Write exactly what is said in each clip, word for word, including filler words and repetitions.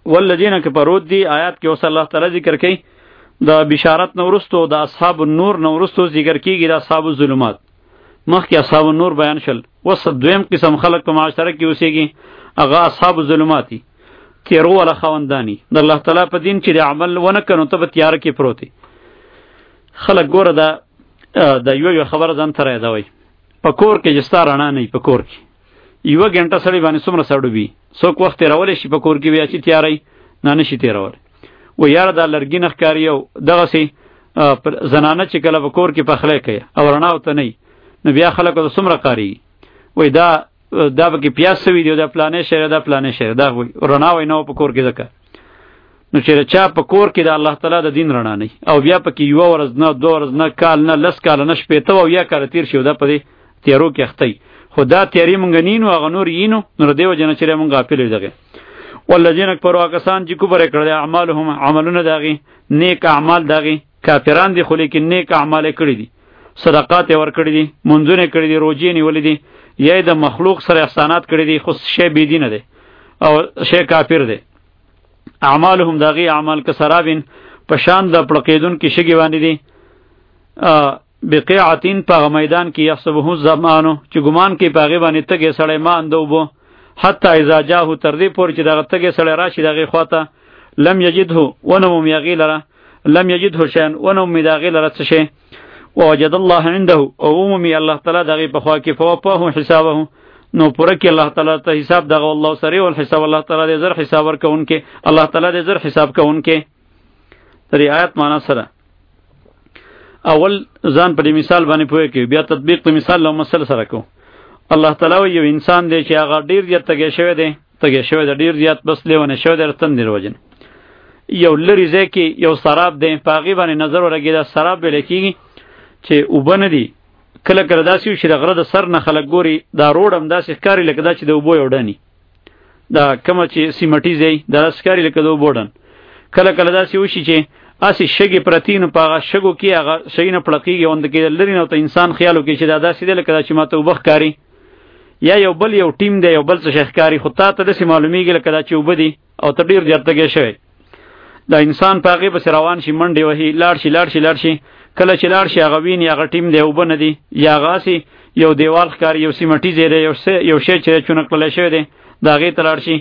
والذین کفروا دی آیات کې اوس الله تعالی ذکر کوي د بشارت نورستو د اصحاب النور نورستو ذکر کیږي د اصحاب الظلمات. مخکې اصحاب النور بیان شل. وس دویم قسم خلق په معاشره کې اوسېږي هغه اصحاب الظلمات دي، تیرو ولا خواندانی د الله تعالی په دین چې د عمل ونه کنو ته په تیار کې پروتي. خلق ګوره دا د یو یو خبره ځان ته یادوي. په کور کې جستا رڼا نه په کور کې یو غنټه سړی باندې څومره سړی وي، څوک وخت تیرول شي په کور کې بیا چې تیاری نه نشي تیرول. و یاره دا لرګي نه ښکاري او دغه سي زنانه چې کله په کور کې پخلی کوي او رڼا ورته نه نو بیا خلکو ته څومره قاري وای دا دا به کې پیاز سوي دی دا پلانې شهر دا پلانې شهر دا وای رڼا وای نو په کور کې ځکه نو چې چا په کور کې د الله تعالی د دین رڼا نه او بیا پکې یو ورځ نه دوه ورځ نه کال نه لس کال نه شپې ته او یا کال تیر شي دا په دې تیرو کې اختی خدا تیاری مونږ نینو هغه نور یینو نو دیو جن چې مونږ غافل دغه. والذین کفروا کسان چې کفر کړل اعمالهم عملونه داغي نیک اعمال داغي کافران دي خو لیکن نیک اعمال کړی دي، صدقات ور کړی دي، منځونه کړی دي، روزي نیولې دي، یا د مخلوق سره احسانات کړی دي، خو شی بی دین ده او شی کافر ده. اعمالهم داغي اعمال کسرابین پشان د پړقیدون کې شګي باندې دي بقیعتین په میدان کې یحسبه زمانو چې ګمان کې پاغي باندې تګه سړی ما اندوبو حتی اذا جاءه تر دې پور چې دغه تګه سړی راشي دغه خواته لم یجده ونم یغی لره لم یجده شیئا ونم دغه لره څه شی ووجد الله عنده او عمومی الله تعالی دغه په خوا کې فوفاه حسابه نو پوره کې الله تعالی ته حساب دغه الله سریع الحساب الله تعالی دې زر حساب ورکونکې الله تعالی دې زر حساب کوونکې. ترې آیت معنا سره اول ځان په مثال باندې پوهه کې بیا تطبیق په مثال له مسله سره کو. الله تعالی یو انسان دی چې هغه ډیر زیات تګی شوی دی تګی شوی دی ډیر زیات بس لیونه شوی دی رتن دی وروجن یو لری ځکه یو سراب دی پاغي باندې نظر ورګی دا سراب به لکېږي چې وبنه دی کله کله داسې شي د غره د سر نه خلک ګوري دا روډم داسې ښکاری لکه دا چې د وبو یوډنی دا کوم چې سیمټی دی دا ښکاری لکه د وبوډن کله کله داسې وشي چې اسی شګي پرتین په هغه شګو کې هغه شینه پړقیږي وند کې لری نو ته انسان خیالو کې چې دا داسې دی لکه دا چې ماته وبخ کاری یا یو بل یو ټیم دی یو بل څه شخکاری خو تا ته د معلومیږي لکه دا چې وبدي او ته ډیر جرتګې شوی دا انسان پاغي بس روان شي منډي وهي لاړ شي لاړ شي لاړ شي کله چې لاړ شي هغه ویني هغه ټیم دی وبنه دی یا غاسي یو دیوال ښکاری یو سیمټی زیره یو یو شی چې چونه کله شوی دی دا غي تلاړ شي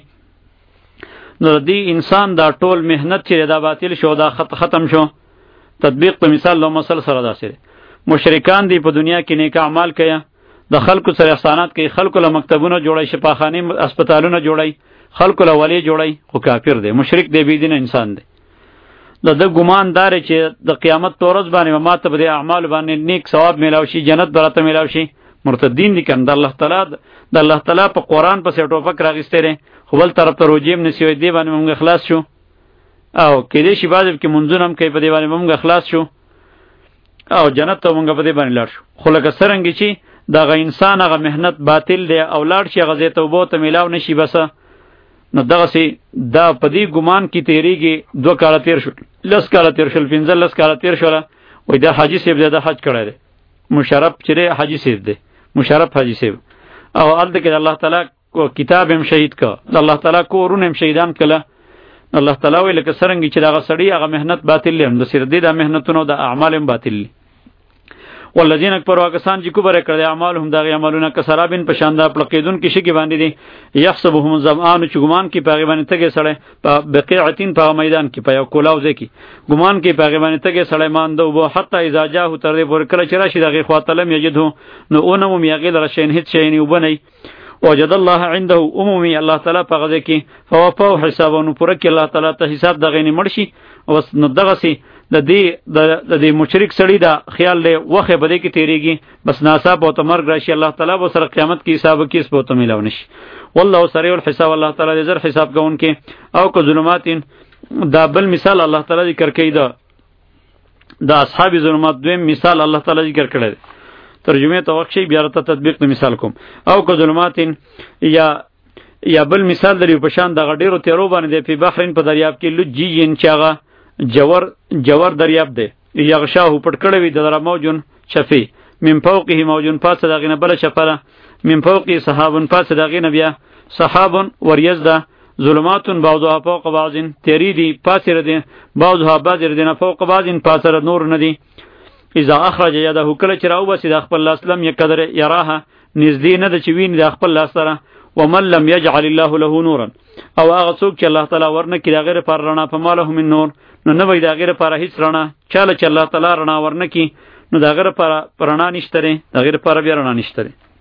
نو دی انسان دا ټول مهنت چې دا باطل شو دا خط ختم شو. تطبیق په مثال لو مسل سره داسې مشرکان دی په دنیا کې نیک اعمال کیا د خلکو سره احسانات کوي خلکو له مکتبونو جوړای شفاخانه هسپتالونو جوړای خلکو له ولی جوړای خو کافر دی مشرک دی بی دین انسان دی. د د ګمان دار چې د قیامت تورز باندې ماته به اعمال باندې نیک ثواب میلاو شي جنت برته میلاو شي مرتدین دي کنه د الله تعالی د الله تعالی په قران په سټو فک راغستره خو بل طرف ته روجیم نسی دی باندې موږ خلاص شو او کله شي باز کې منځونم کوي په دی باندې موږ خلاص شو او جنت ته موږ په دی باندې لاړ شو. خو لکه څنګه چې دغه انسان هغه مهنت باطل دی او لاړ شي غزه توبه ته میلاو نشي بس نو دغه سي دا په دی ګمان کې تیریږي دوه کال تیر شو لس کال تیر شو پنځه لس کال تیر شو وای دا حاجی صاحب دا حج کړی دی مشرف چې حاجی صاحب دی مشرف حاجی صاحب او الته کې الله تعالی کو کتاب هم شهید کا الله تعالی کورونه هم شهیدان کله الله تعالی ویل ک سرنګ چې دا سړی هغه مهنت باطل لیم د سر دی دا مهنتونو د اعمال هم باطل لی. والذین کفروا کسان چې کفر کړل اعمالهم دا اعمالونه کسرابین په شاندار پړقیدون کې شګي باندې دي یحسبهم الظمآن چې ګمان کې پاغي باندې تګي سړی په بقیعتین په میدان کې په یو کولاو ځکه ګمان کې پاغي باندې تګي سړی ماندو وو حتی اذا جاءه تر دې پر کله چې راشي دغه خواطلم یجدو نو اونم میغیل رشین هیڅ شي نه وبني وجد الله عنده عمومی الله تعالی په غزه کې فوفو حسابونو پر کې الله تعالی ته حساب دغه نه مرشي او نو دغه سي د دې د دې مشرک سړی دا خیال له وخه بده کې تیریږي بس ناصاب او تمرګ راشي الله تعالی به سره قیامت کې حساب کې اس بوته ملونه شي والله سریع الحساب الله تعالی زر حساب کوونکې او کو ظلماتین دا بل مثال الله تعالی ذکر کوي دا د اصحاب ظلمات دویم مثال الله تعالی ذکر کړی ترجمه ته وخت شي بیا ته تطبیق ته مثال کوم او کو ظلماتین یا یا بل مثال لري په شان د غډیرو تیرو باندې په بحرین په دریاب کې لجین چاغه جوور جوور دریاب دی یغشاه پټ کړی وي د موجون شفی من فوقه موجون پاس دغه نه بل شفره من فوقه سحابن پاس دغه نه بیا سحابن وریز ده ظلماتون بعضها فوق بعض تیری دی پاسره دی بعضها بعض دی نه فوق بعض پاسره نور ندی اذا اخرج یده کله چې راو بسی د خپل لاس لم یقدر یراها نږدې نه د چوین د خپل لاس سره ومن لم یجعل الله له نورا او هغه څوک چې الله تعالی ورنه کړي د غیر پر رڼا په ماله من نور نو نه وای د غیر پر هیڅ رڼا چاله چې الله تعالی رڼا ورنه کړي نو د غیر پر رڼا نشته د غیر پر بیا رڼا نشته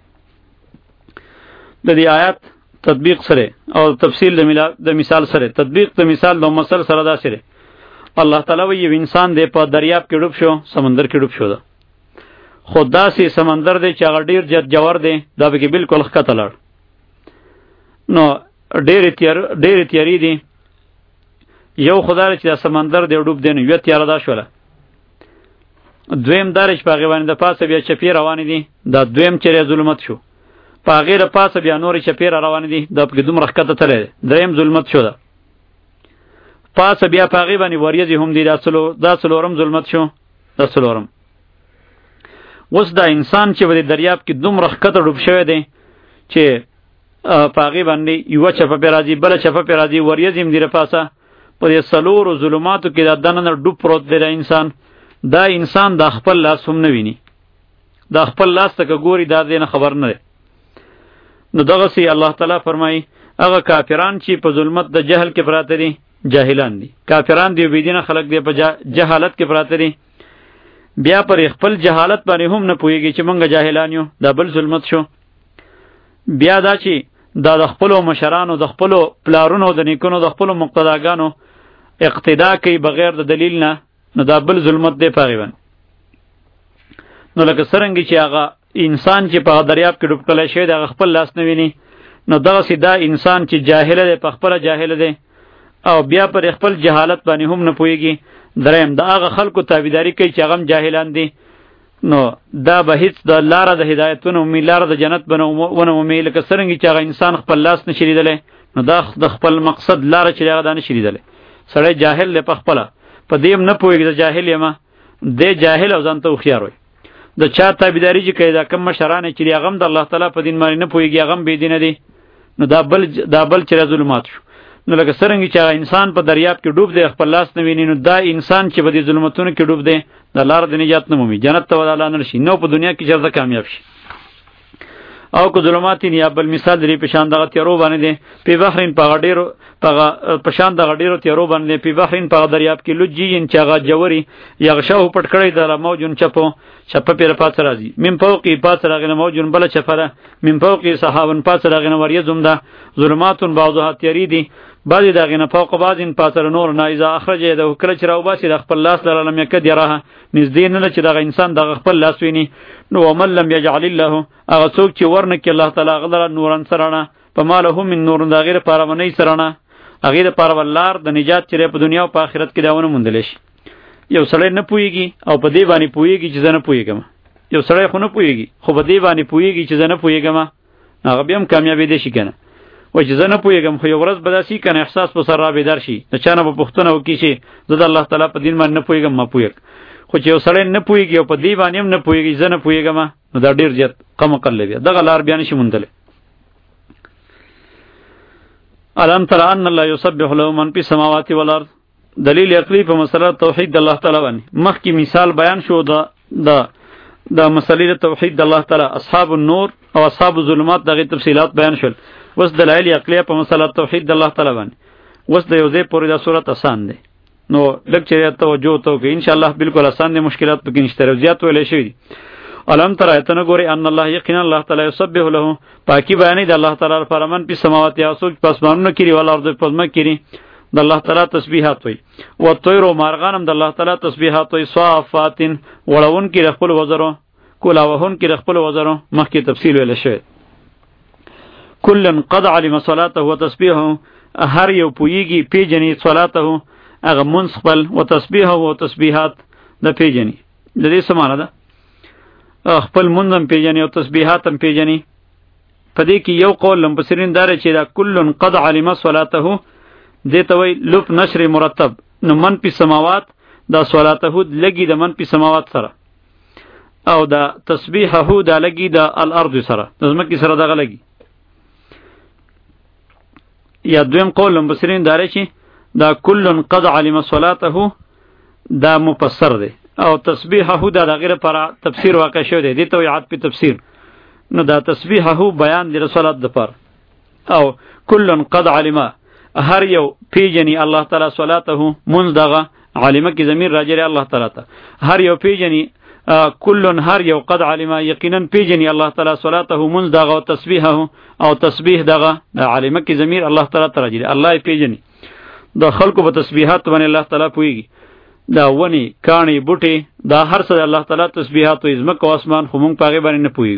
د دې آیات تطبیق سره او تفصیل د مثال سره تطبیق د مثال د مثال سره دا سره الله تعالی وی انسان دی په دریاب کې ډوب شو سمندر کې ډوب شو دا خدا سي سمندر دی چې هغه ډیر جد جوړ دی دا به کې بالکل ښکته لړ نو ډیر تیر ډیر تیری دی یو خدای چې سمندر دی ډوب دی نو یو تیر دا شوله دویم دارش په غوانه د پاسه بیا چپی روان دي دا دویم چره ظلمت شو په غیر پاسه بیا نور چپی روان دي دا په دومره ښکته تللی دریم ظلمت شو دا پاسه بیا په غی باندې وریځي هم دي دا څلو دا څلورم ظلمت شو دا څلورم اوس دا انسان چې په دریاب کې دومره ښکته ډوب شوی دی چې په غی باندې یو چپه پر راځي بل چپه پر راځي وریځي هم دي پاسه په دې څلورو ظلماتو کې دا دنه ډوب پروت دی انسان دا انسان د خپل لاس هم نه ویني د خپل لاس ته ګوري دا دې نه خبر نه دی نو دغه سي الله تعالی فرمایي هغه کافران چې په ظلمت د جهل کې پراته دي جاهلان دي کافران دی بيدینه خلق دی په جهالت کې پراته دي بیا پر خپل جهالت باندې هم نه پويږي چې مونږ جاهلان یو دا بل ظلمت شو بیا دا چې دا د خپل مشرانو د خپل پلارونو د نیکونو د خپل مقتداګانو اقتدا کوي بغیر د دلیل نه نو دا بل ظلمت دی پاغیبن نو لکه سرنګي چې هغه انسان چې په دریاب کې ډوب کړی شوی د خپل لاس نه ویني نو دغه سي دا انسان چې جاهل دی په خپل جاهل دی او بیا پر خپل جهالت باندې هم نه پويږي دریم دا هغه خلکو تابعداري کوي چې هغه جاهلان دي نو دا به هیڅ د لار د هدایتونو می لار د جنت بنو ونه می لکه سرنګي چې هغه انسان خپل لاس نشي لیدلی نو دا د خپل مقصد لار چې هغه دا نشي لیدلی سړی جاهل دی په خپل په دې نه پويږي د جاهل یم د جاهل او ځان ته خيار وي د چا تابعداري چې کوي دا کم مشرانه چې هغه د الله تعالی په دین باندې نه پويږي هغه به دین دي نو دا بل دا بل چې ظلمات شو نو لکه څنګه چې انسان په دریاب کې ډوب دی خپل لاس نه ویني نو دا انسان چې په دې ظلمتونو کې ډوب دی د لار د نجات نه مومي جنت ته ولاله نه شي نو په دنیا کې چرته کامیاب شي او کو ظلماتین یا بل مثال لري په شان دغه تیرو باندې دی په بحرین په غډیرو په شان دغه ډیرو تیرو باندې په بحرین په دریاب کې لوجین چې هغه جووري یغشاو پټ کړی د موجون چپو چپه پیر پات راځي من فوقی پات راغنه موجون بل چفره من فوقی صحابن پات راغنه وریزم ده ظلماتون بعضها تیری دی بعضی دغه نه فوق بعضین پاتر نور نه اذا اخرج یده کله چې راو باسي د خپل لاس لره لم یک دیره نږدې نه چې دغه انسان دغه خپل لاس ویني نو ومن لم یجعل الله هغه څوک چې ورنه کې الله تعالی غلره نورن سرانه په ماله من نور د غیر پاره منی سرانه غیر پاره ولار د نجات چره په دنیا او په آخرت کې داونه مونډل شي یو سړی نه پويږي او په دې باندې پويږي چې زنه پويګم یو سړی خو نه پويږي خو په دې باندې پويږي چې زنه پويګم هغه به هم کامیابی دي شي کنه و چې زنه پويګم خو یو ورځ بداسي کنه احساس په سر را بیدار شي د چانه په پښتنه وکي شي زه د الله تعالی په دین باندې نه پويګم ما پويګ خو چې یو سړی نه پويږي او په دې باندې هم نه پويږي زنه پويګم نو دا ډیر زیات کم کړل بیا دغه لار بیان شي مونډل الم تر ان الله يسبح له من في السماوات والارض دلیل عقلی په مسله توحید د الله تعالی باندې مخکې مثال بیان شو د د د مسلې توحید د الله تعالی اصحاب النور او اصحاب الظلمات دغه تفصيلات بیان شول وس دلایل عقلی په مسله توحید د الله تعالی باندې وس د یو ځای پورې د صورت آسان دی نو لکه توجه تو کې ان شاء الله بالکل آسان دي مشکلات پکې نشته زیات ویلې شوی علم تر ایتنه ګوري ان الله یقینا الله تعالی یسبح له پاکی بیانې د الله تعالی لپاره من په سماوات یا سوچ پسمانونه کړي ول ارض پزما کړي د الله تعالی تسبیحات وي او طیر او مارغانم د الله تعالی تسبیحات وي صافاتن ولون کې خپل وزرو کولاوهون کې خپل وزرو مخکې تفصیل ویل شوی کلن قد علم صلاته وتسبیحه هر یو پویږي پیجنې صلاته هغه منسقل وتسبیحه او تسبیحات د پیجنې د دې سمانه ده خپل منظم پیجنې او تسبیحات هم پیجنې پدې کې یو قول لمبسرین دار چې دا کلن قد علم صلاته دیتا وی لپ نشر مرتب نو من پی سماوات دا صلاته لگی دا من پی سماوات سره او دا تسبیحه دا لگی دا الارض سره دا زمکی سره دا لگی یا دویم قول مفسرین داره چې دا کل قد علم صلاته دا مفسر دی او تسبیحه دا د غیر پر تفسیر واقع شوی دی د توعات په تفسیر نو دا تسبیحه بیان دی صلات د پر او کل قد علم هر یو پیجنی الله تعالی صلاته منز دغه علمه کی ضمیر راجع الله تعالی ته هر یو پیجنی کل هر یو قد علم یقینا پیجنی الله تعالی صلاته منز دغه تسبیحه او تسبیح دغه علمه کی ضمیر الله تعالی ته راجع الله پیجنی د خلقو په تسبیحات باندې الله تعالی پویږي دا ونی کانی بوټي دا هر څه الله تعالی تسبیحات او ازمک او اسمان خو مونږ پاغه باندې نه پویو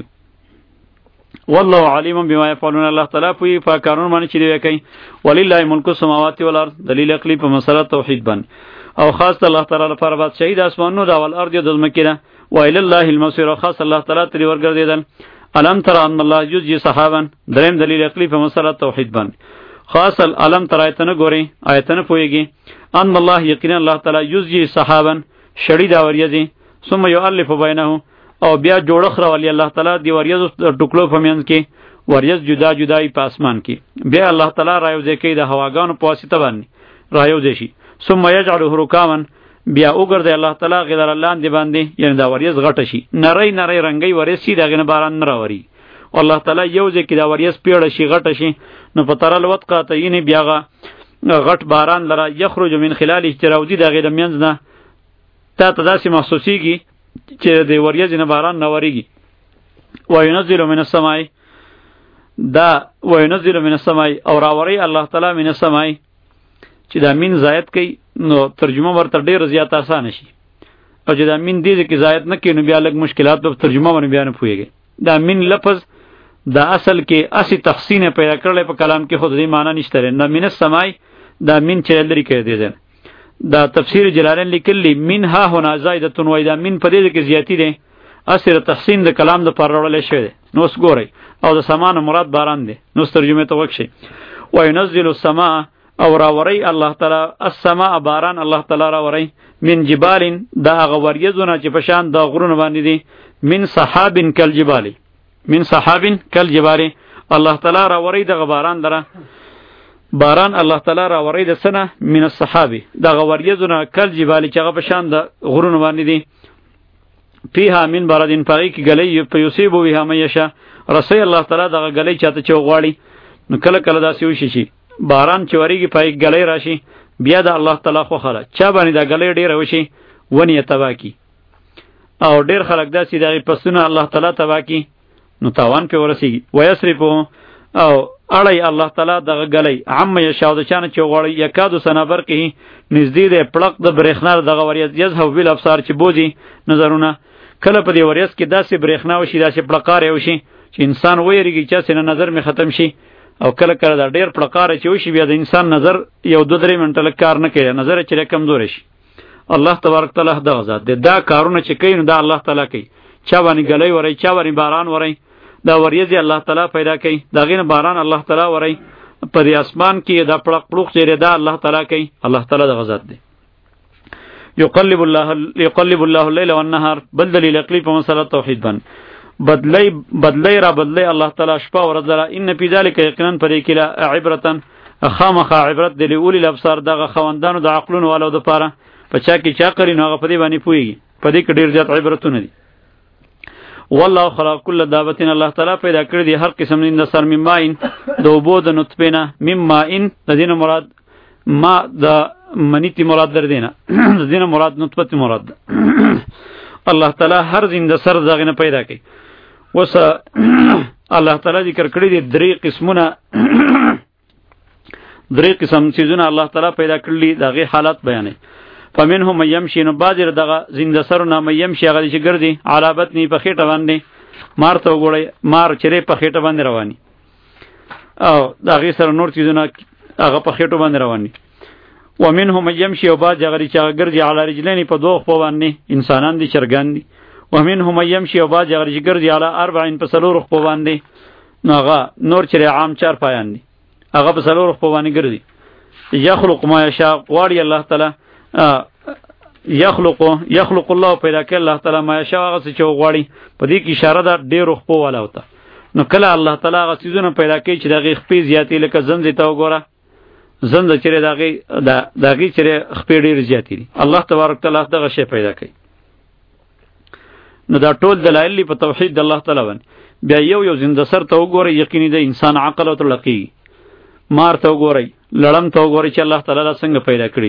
والله علیم بما يفعلون الله تعالی پوی په قانون باندې چې دی کوي ولله ملک السماوات والارض دلیل عقلی په مسله توحید باندې او خاص الله تعالی لپاره بعد شهید اسمانونو دا ول ارض د مکه و الى الله المصير خاص الله تعالی تری ورګرځیدل الم تر ان الله یجزي صحابا دریم دلیل عقلی په مسله توحید باندې خاص العلم تر آیتنه ګوري آیتنه پویږي ان الله یقینا الله تعالی یجزي صحابا شړی دا وریځي ثم يؤلف بینه او بیا جوړخ راولي الله تعالی دی وریځ ټوکلو پمینځ کې وریځ جدا جدای په اسمان کې بیا الله تعالی رايوځي کې د هواګانو په واسطه باندې رايوځي شي ثم يجعله ركاما بیا وګرځي الله تعالی غیر الله دی باندې یعنی دا وریځ غټه شي نری نری رنگي وریځ شي دغه باران نه راوري الله تعالی یو ځکه دا وریځ پیړه شي غټه شي نو په ترل وخت قاتینه بیاغه غټ باران لره یخرج من خلال اجتراودی دغه د منځ نه تا ته داسې محسوسیږي چې د وریځ نه باران نه وریږي وینزل من السماء دا وینزل من السماء او راوري الله تعالی من السماء چې دا مين زائد کوي نو ترجمه ورته ډیر زیات آسان شي او چې دا مين دې کې زائد نه کینو بیا لږ مشکلات په ترجمه باندې بیان پويږي دا مين لفظ دا اصل کې اسی تحسین پیدا کړل په کلام کې خود دې معنی نشته نه من السماء دا مين چې لري کې دي دا تفسیر جلالین لیکلی منها هنا زائدتون وای دا من په دې کې زیاتی ده اثر تحسین د کلام د پر وړل شوی ده نو اس ګورئ او د سمان مراد باران ده نو ترجمه ته وکشي وینزل السماء او راوري الله تعالی السماء باران الله تعالی راوري من جبال دا غوریزونه چې په شان د غرونه باندې دي من سحاب کالجبال من سحاب کالجبال الله تعالی راوري د باران دره باران الله تعالی را ورید سنه من الصحابه دا غوریزونه کل جبالی چې هغه په شان د غرونو باندې دي پیها من بردین پغی کی گلی پیوسیبو بها میشه رسول الله تعالی دغه گلی چاته چو غواړي نو کله کله داسې وشي شي باران چې وریږي پای گلی راشي بیا د الله تعالی خو خاله چا باندې دا گلی ډیر وشي ونی تباکی او ډیر خلک داسې دغه پسونه الله تعالی تباکی نو تاوان په ورسیږي ويسرفو او اړای الله تعالی دغه گلی عم یشاو د چانه چې غواړي یکادو سنابر کې نږدې د پړق د برېښنا دغه وریځ یزهو بل افسار چې بوزي نظرونه کله په دې وریځ کې داسې برېښنا وشي داسې پړقار وشي چې انسان وېریږي چې سینه نظر می ختم شي او کله کله دا ډېر پړقار چې وشي بیا د انسان نظر یو دو درې منټه لک کار نه کوي نظر چې کمزور شي الله تبارک تعالی دغه ذات دی دا کارونه چې کوي نو دا الله تعالی کوي چا باندې گلی وری چا باندې باران وری دا وریځي الله تعالی پیدا کوي دا غین باران الله تعالی وری په دې اسمان کې دا پړق پړق چې دا الله تعالی کوي الله تعالی دغه ذات دی یقلب الله یقلب الله الليل والنهار بل دلیل عقلی په مسله توحید باندې بدلی بدلی را بدلی الله تعالی شپه او ورځ لره ان فی ذلک یقینا پرې کې عبرتن خامخ عبرت دی لولی الابصار دغه خوندانو د عقلونو والو د پاره په چا کې چا کړي نو هغه په دې باندې پويږي په دې کې ډیر زیات عبرتونه دي والله خلق کل دابتین الله تعالی پیدا کړی دی هر قسم د سر مماین د وبو د نطفه نه مماین د دین مراد ما د منیتی مراد در دینه د دین مراد نطفه مراد الله تعالی هر زنده سر دغه نه پیدا کړي وس الله تعالی ذکر کړی دی درې قسمونه درې قسم چیزونه الله تعالی پیدا کړلی دغه حالت بیانې فمنهم من يمشي نو بازر دغه زنده سرونه من يمشي هغه چې ګرځي علابت نی په خېټه باندې مار ته وګړي مار چره په خېټه باندې رواني او دغه سره نور چیزونه هغه په خېټه باندې رواني ومنهم من يمشي او باز هغه چې ګرځي على رجلين په دوه خو باندې انسانان دي چرګان دي ومنهم من يمشي او باز هغه چې ګرځي على اربعين په سلور خو باندې نوغه نور چره عام چار پایان دي هغه په سلور خو باندې ګرځي يخلق ما يشاء غواړي الله تعالی یخلق یخلق الله پیدا کړ الله تعالی ما یشاء هغه څه چې غواړي په دې کې اشاره ده ډېر خو والا وته نو کله الله تعالی هغه څیزونه پیدا کوي چې دغه خپې زیاتې لکه زنځ ته وګوره زند چره داغي دا داغي چره خپې ډېر زیاتې دي. الله تبارک تعالی دغه شی پیدا کوي. نو دا ټول دلایل په توحید د الله تعالی باندې. بیا یو یو زنده سر ته وګورئ، یقیني د انسان عقل او تلقی. مار ته وګورئ، لړم ته وګورئ چې الله تعالی څنګه پیدا کړی.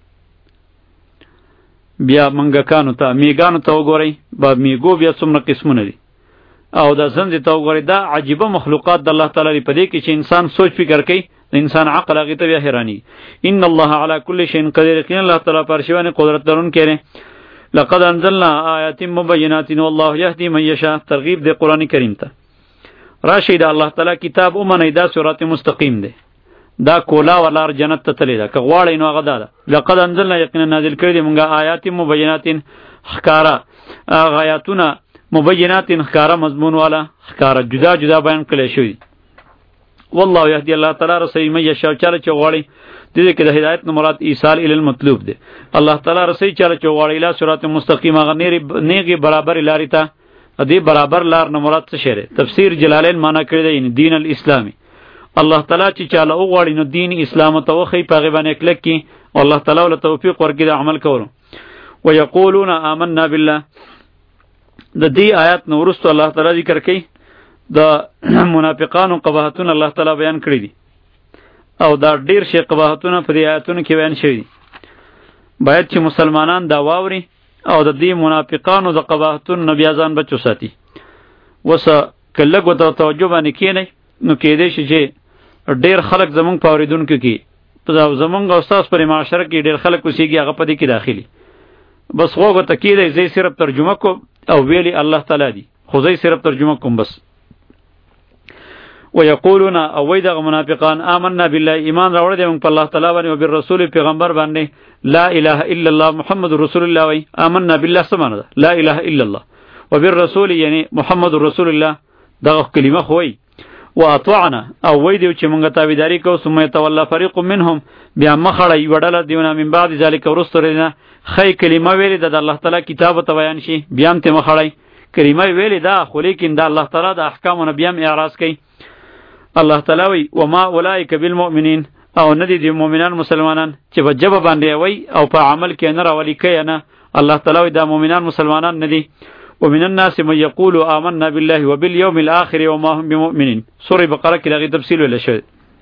بیا منګکانو ته میګانو ته وګورئ، با میګو بیا څومره قسمونه دي. او دا زند ته وګورئ، دا عجیبه مخلوقات د الله تعالی په دې کې چې انسان سوچ فکر کوي، انسان عقل هغه ته بیا حیرانی. ان الله علی کل شیء قدیر، یقینا الله تعالی پر شیوانه قدرت لرونکی دی. لقد انزلنا آیات مبینات والله یهدی من یشاء، ترغیب دی قرآن کریم ته. راشد الله تعالی کتاب اومنه دا صراط مستقیم دی، دا کولا ولار جنت ته تللی دا که غواړی نو هغه دا ده. لقد انزلنا یقینا نازل کړی دی مونږه آیات مبینات ښکارا، هغه آیاتونه مبینات ښکارا مضمون والا ښکارا جدا جدا بیان کړی شوی. والله یهدی الله تعالی رسول من یشاء، چاله چې غواړي د دې کې د هدایت نه مراد ایصال الی المطلوب دی. الله تعالی رسول چاله چې غواړي الی صراط مستقیم، هغه نیغي برابر لارې ته. دې برابر لار نه مراد څه شی دی؟ تفسیر جلالین معنا کړی دی یعنی دین الاسلامی. الله تعالی چې چاله وغواړي نو دین اسلام ته وخی په هغې باندې کلک کړي او الله تعالی له توفیق ورکړي د عمل کولو. ویقولون آمنا بالله، د دې آیات نو وروسته الله تعالی ذکر کوي د منافقانو قباحتونه الله تعالی بیان کړي دي، او دا ډیر شي قباحتونه په دې آیاتونو کې بیان شوي دي. باید چې مسلمانان دا واوري او د دې منافقانو د قباحتونو نه بیا ځان بچ وساتي. وسه که لږ ورته توجه باندې کښېنئ نو کېدی شي چې ډیر خلک زمونږ په اورېدونکو کې زمونږ او ستاسو پرې معاشره کې ډیر خلک اوسېږي، هغه په دې کې داخلي. بس غوږ ورته کېدی زه صرف ترجمه کوم او ویلي الله تعالی دي، خو زه صرف ترجمه کوم بس. ويقولون او وای دغه منافقان آمنا بالله، ایمان راوړی دی موږ په الله تعالی باندې او بالرسول پیغمبر باندې. لا اله الا الله محمد رسول الله وای. آمنا بالله څه معنی ده؟ لا اله الا الله وبالرسول یعنی محمد رسول الله، دغه کلمه خو وای. واطعنا او وای دی چې مونږه تابعداري کوو. ثم يتولى فريق منهم، بیا مخړی وړله دیونه من بعد ذلك ورستورینه خی کلمه ویلې د الله تعالی کتاب ته بیان شي، بیا هم ته مخړی کلمه ویلې دا، خو لیکن د الله تعالی د احکامونو بیا هم اعراض کوي. الله تعالی وی وما اولئک بالمؤمنین، او ندی دی مؤمنان مسلمانان چې په جبه باندې وای او په عمل کې نه راولي کوي نه. الله تعالی وی دا مؤمنان مسلمانان ندی. ومن الناس من يقول آمنا بالله وباليوم الآخر وما هم بمؤمنين. سورة بقرة کې دغه تفصیل ویل شوی.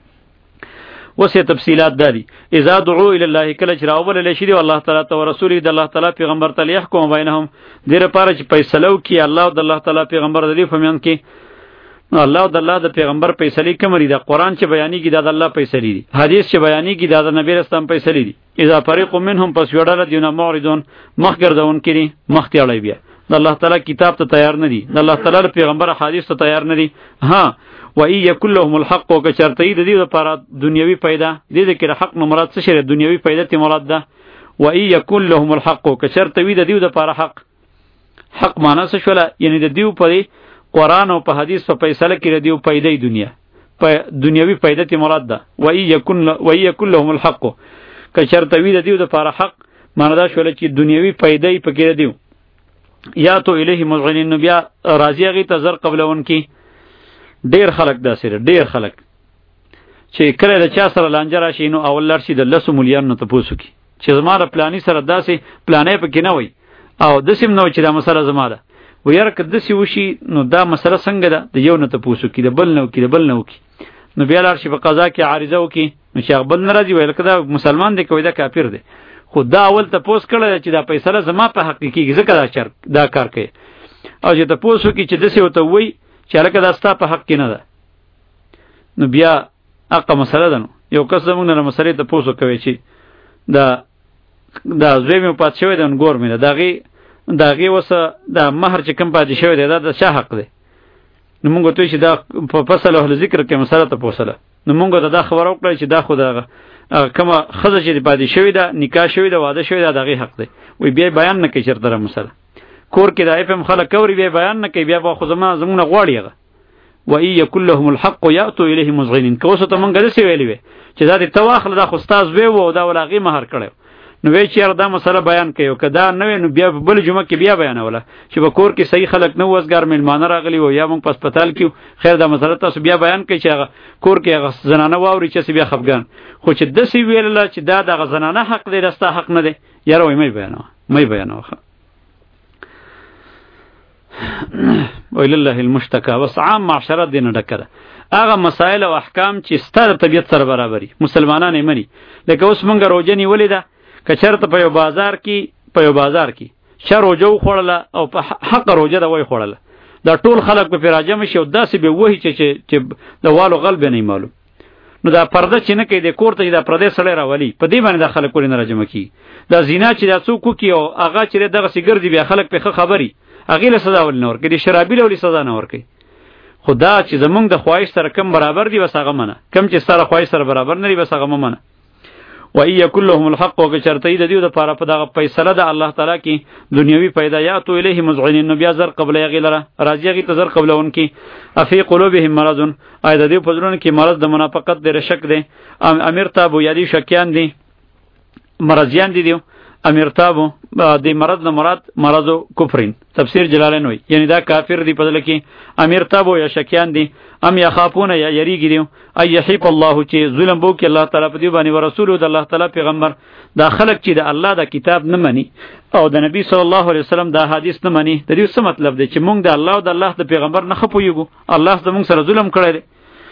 وسه تفصیلات دادي. اذا دعوا الى الله کله چې راوبل لشي دی الله تعالی ته رسول دی الله تعالی پیغمبر ته يحكم بینهم، دغه پاره چې فیصله وکي الله او د الله تعالی پیغمبر د دې فهمیان کې الله او د الله د پیغمبر فیصله کوي. دا قرآن چې بیانېږي دا د الله فیصله دي، حدیث چې بیانېږي دا د نبی رسول فیصله دي. اذا فريق منهم پس وړل دیونه معرضون، مخ ګرځون کړي، مخ تیړی بیا د الله تعالی کتاب ته تیار نه دي، د الله تعالی پیغمبر حدیث ته تیار نه دي. ها و ای یکل لهم الحق، او که چرته د دې لپاره دنیوي پیدا دې د کې حق نو مراد څه شری؟ دنیوي پیدا ته مراد ده. و ای یکل لهم الحق، او که چرته وي د دې لپاره حق، حق معنا څه شوله؟ یعنی د دې په قرآن او په حدیث په فیصله کې د دې پیدا دنیا په دنیوي پیدا ته مراد ده. و ای یکن و ای یکل لهم الحق، که چرته وي د دې لپاره حق معنا دا شوله چې دنیوي پیدا یې پکې دی. یا تو الیه مذعنین، نو بیا راضی هغې ته زر قبلون کی. ډیر خلک داسې ده، ډیر خلک چې کله د چا سره لانجه راشي نو اول لار شي د لسو ملیانو نه تپوس وکړي چې زما د پلاني سره داسې پلانې پکې نه وي او داسې هم نه وي چې دا مسله زما ده. و یاره که داسې وشي نو دا مسله څنګه ده؟ د یو نه تپوس وکړي، د بل نه وکړي، د بل نه وکړي. نو بیا لاړ شي په قضا کې عارضه وکړي، نو چې هغه بل نه راځي ویل که دا مسلمان دی که دا کافر دی. خو دا اول تپوس کړی چې دا فیصله زما په حق کې کېږي، ځکه دا چر دا کار کوي. او چې تپوس وکړي چې داسې ورته ووایي چې هلکه دا ستا په حق کې نه ده، نو بیا حقه مسله ده. نو یو کس زموږ نه مسلې تپوس وکوي چې دا دا زوی مې پات شوی دی، ګور مې ده، د هغې د هغې اوسه دا مهر چې کوم پاتې شوی دی دا د چا حق دی؟ نو مونږ ورته چې دا په فصل اهل ذکر کې مسله تپوسله. نو مونږ ته دا خبره وکړه چې دا خو د کومه ښځه چې پاتې شوې ده، نکاح شوې ده، واده شوې ده، د هغې حق دی. وایي بیا بیان نه کوي چېرته مسله کور کې د ایف ام خلک اوري بیا بیان نه کوي، بیا به خو زما زموږ نه غواړي هغه. و ای یکن لهم الحق یأتوا الیه مذعنین. که اوس ته مونږ داسې ویلي وی چې دا دې ته واخله دا خو ستا زوی و او دا ول هغې مهر کړی، نو وی چې دا مسله بیان کړي که دا نه وي نو بیا بل جمعه کې بیا بیانوله چې به کور کې صحیح خلک نه وزګار میلمانه راغلي و یا موږ په هسپتال کې خیر دا مسله تاسو بیا بیان کړئ چې هغه کور کې هغه زنانه واوري چې بیا خفګان خو چې داسې ویلله چې دا دغه زنانه حق دی دا ستا حق نه دی یاره وایي مه بیانوه مه بیانوه ولله المشتکا بس عام معاشرت دی نه ډکه ده هغه مسائل او احکام چې ستا د طبیعت سره برابري مسلمانان یې مني لکه اوس مونږ روژه نیولې ده که چېرته په یو بازار کې په یو بازار کې چا روژه وخوړله او په حق روژه ده وایي خوړله دا ټول خلک به پرې راجمع شي او داسې به وایي چې چې د والو غل به نه معلوم نو دا پرده چې نه کوي د کور ته چې دا پردی سړی راولي په دې باندې دا خلک ولې نه راجمع کېږي دا زینا چې دا څوک وکړي او هغه چې دغسې ګرځي بیا خلک پرې ښه خبري هغې له سزا ولې نه ورکوي د شرابي له ولې سزا نه ورکوي خو دا چې زمونږ د خواهش سره کم برابر دي بس هغه منه کم چې سره خواهش سره برابر نه دي بس هغه مه منه و ای یکن لهم الحق و که چرته ای د دیو دپاره په دغه فیصله د الله تعالی کې دنیوي پیدا یاتو الیه مذعنین نو بیا زر قبله هغې لره راځي هغې ته زر قبلونکي افی قلوبهم مرض آیا د دې په زړونو کې مرض د منافقت دی رشک دی امیر تابو یا دي شکیان دي مرضیان دي دیو امیر تابو د مرض نه مراد مرض کفرین تفسیر جلالین وی یعنی دا کافر دی په دل کې امیر تابو یا شکیان دي ام یخافون یا یریږي دی ای یحیف الله چې ظلم بو کې الله تعالی په دی باندې او رسول د الله تعالی پیغمبر دا خلق چې د الله د کتاب نه مني او د نبی صلی الله علیه وسلم دا حدیث نه مني د دې څه مطلب دی چې مونږ د الله او د الله د پیغمبر نه خپویږو الله زموږ سره ظلم کړی دی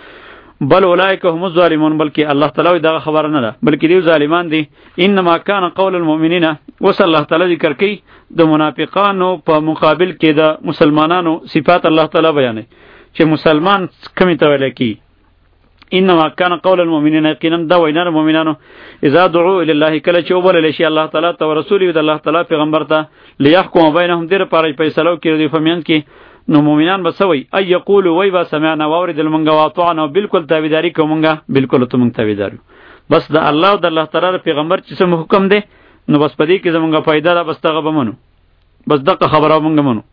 بل اولئک هم الظالمون بلکې الله تعالی دا خبر نه ده بلکې دی ظالمان دي انما کان قول المؤمنین وصلی الله تعالی ذکر کوي د منافقانو په مقابل کې د مسلمانانو صفات الله تعالی بیانوي چې مسلمان کمی ته ویل کی انما کان قول المؤمنین یقینا دا وینا المؤمنانو اذا دعوا الى الله کله چې وبلل شي الله تعالی ته او رسول د الله تعالی پیغمبر ته ليحكم بینهم دیر پاره فیصلو کړي په میان کې نو مومنان بسوي ای یقول وای با سمعنا واوردل منګه واطعنا بالکل تابعداري کومګه بالکل ته مونږ تابعدارو بس د الله او د الله تعالی پیغمبر چې سم حکم دی نو بس پدې کې زمونږه فائدہ ده بس دغه بمنو بس دغه خبره مونږ منو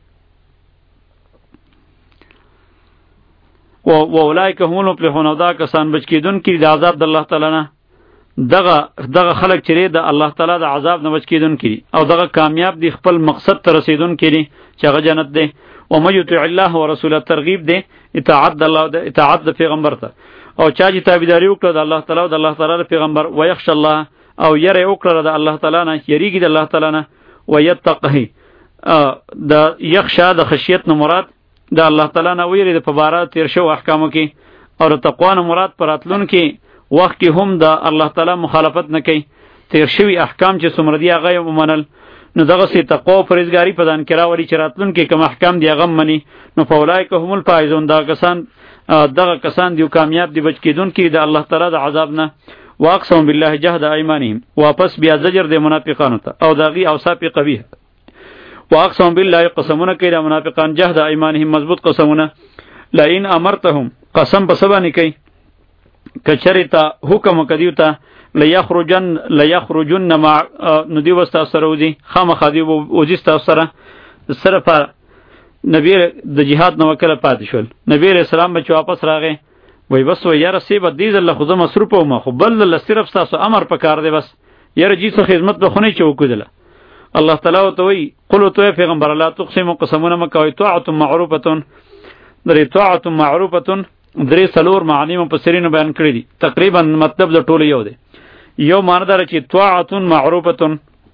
او اولایک هم المفلحون دا کسان بچ کیدون کې د عذاب د الله تعالی نه دغه دغه خلق چې د الله تعالی د عذاب نه بچ کیدون کې او دغه کامیاب دي خپل مقصد ته رسیدون کې چې هغه جنت دی او مې یطیع الله ورسوله ترغیب دی اطاعت د الله د اطاعت د پیغمبر ته او چا چې تابعداري وکړه د الله تعالی او د الله تعالی د پیغمبر ويخشى الله او یره وکړه د الله تعالی نه یریږي د الله تعالی نه ويتقه د یخشا د خشیت نه مراد د الله تعالی نه ویری د په تیر شو احکامو کې او د تقوا نه مراد پراتلون کې وخت کې هم د الله تعالی مخالفت نه کوي تیر شوی احکام چې څومره دی هغه ومنل نو دغه سي تقوا او پرهیزګاری په ځان کې راوړي چې راتلون کې کوم احکام دی هغه مني نو فولایک هم الفائزون دا کسان دغه کسان دی کامیاب دی بچ کیدون کې د الله تعالی د عذاب نه واقسم بالله جهد ایمانهم واپس بیا زجر د منافقانو ته او دغه اوصاف قبیح واقسم بالله قسمونه کوي د منافقان جهد ایمانهم مضبوط قسمونه لئن امرتهم قسم په سبا نه کوي کچریتا حکم کدیوتا لیخرجن لیخرجن مع ندی وستا سره ودی خامخ دی وجستا سره سره په نبی د جهاد نو وکړه پاتې شول نبی رسول الله چې واپس راغی وای بس و یاره سی به دې زله خو مصروف او ما خو بل له صرف تاسو امر پکار دی بس یاره جی څه خدمت به خونه چې وکړه الله تعالی او ته وی قل تو پیغمبر الله تقسم قسمونه مکوي طاعت معروفه درې طاعت معروفه درې سلور معنی مفسرین بیان کړی دي تقریبا مطلب د ټولو یو دی یو معنی دا چې طاعت معروفه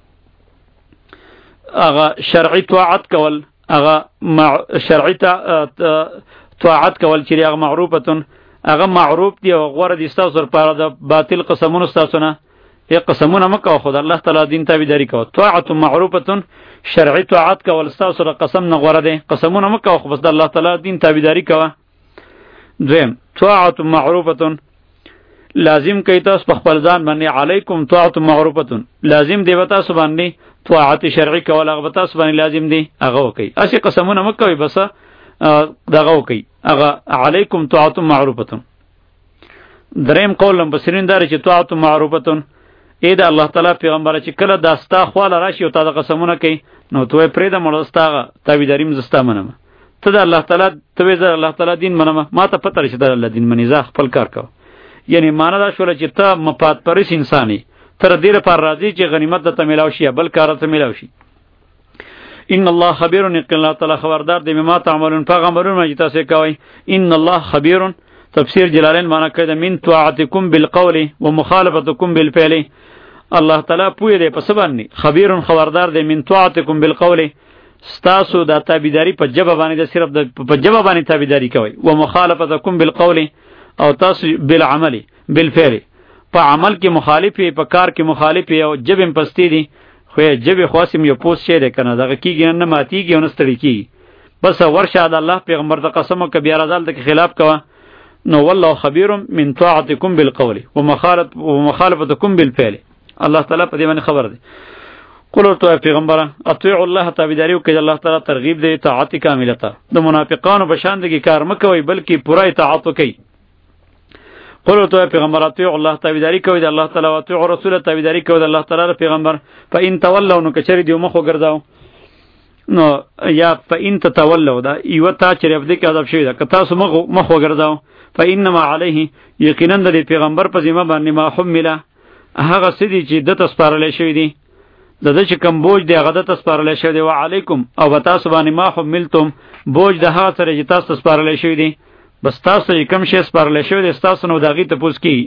هغه شرعي طاعت کول هغه شرعي طاعت کول چې هغه معروفه هغه معروف دی او غوړه دي تاسو لپاره د باطل قسمونو تاسو نه ای قسمونه مکو خدای الله تعالی دین تابعداري کوي طاعت معروفه شرعي طاعت کول تاسو سره قسم نه غوړه دي قسمونه مکو خو بس د الله تعالی دین تابعداري کوي دویم طاعت معروفه لازم کوي تاسو په خپل ځان باندې علیکم طاعت معروفه لازم دی وتا سو باندې طاعت شرعي کول هغه وتا سو باندې لازم دی هغه کوي اسی قسمونه مکوي بس دغه کوي هغه علیکم طاعت معروفه دریم قول مبصرین دار چې طاعت معروفه اې د الله تعالی پیغمبر چې کله داستا خواله راشي او تا د قسمونه کوي نو توې پرې د مړستا تابعداري مزستا منم ته د الله تعالی ته د الله تعالی دین منم ما ته پته راشي د الله دین منی زه خپل کار کوم یعنی معنا دا شول چې ته مفاد پرس انساني تر دې لپاره راځي چې غنیمت ته ملاو شي بل کار ته ملاو شي. ان الله خبير، یقینا الله تعالی خبردار دی بما تعملون، پیغمبرون چې تاسو کوي. ان الله خبير تفسیر جلالین معنی کړه من طاعتکم بالقول ومخالفتکم بالفعل. الله تعالی پوی دی پس باندې خبير خبردار دی من طاعتکم بالقول، ستاسو د تابعداري په جبه باندې د صرف د په جبه باندې تابعداري کوي، ومخالفتکم بالقول او تاسو بالعمل بالفعل په عمل کې مخالفي په کار کې مخالفي او جبم پستی دي. خو جبه خاصم یو پوس شه ده کنه دغه کیږي نه ماتیږي او نه ستړي کیږي. بس ورشه د الله پیغمبر د قسم ک بیا رضال د خلاف کوا. نو والله خبير من طاعتكم بالقول ومخالفت ومخالفتكم بالفعل. الله تعالی په دې باندې خبر دی. قولو تو پیغمبره اطیع الله تابعداریو کې الله تعالی ترغیب دی طاعت کامله ته. د منافقانو بشاندګي کار مکوئ بلکې پوره اطاعت وکئ. قولو تو پیغمبر اطیع الله تابعداری کوي د الله تعالی او اطیع رسول تابعداری کوي د الله تعالی پیغمبر. فإن تولوا نو کچری دیو مخ وګرځاو نو یا فإن تتولوا دا یو تا چې رب دې کې عذاب شوی دا که تاسو مخ مخ وګرځاو فإنما علیه یقینا د پیغمبر په ذمہ باندې ما حمله هغه سدي چې د تسپارل شوی دی د دې چې کم بوج دی هغه د تسپارل شوی دی. وعلیکم او تاسو باندې ما حملتم بوج د هغه سره چې تاسو تسپارل شوی دی. بس تاسو یې کم شي سپارل شوی دی تاسو نو داغي ته پوس کی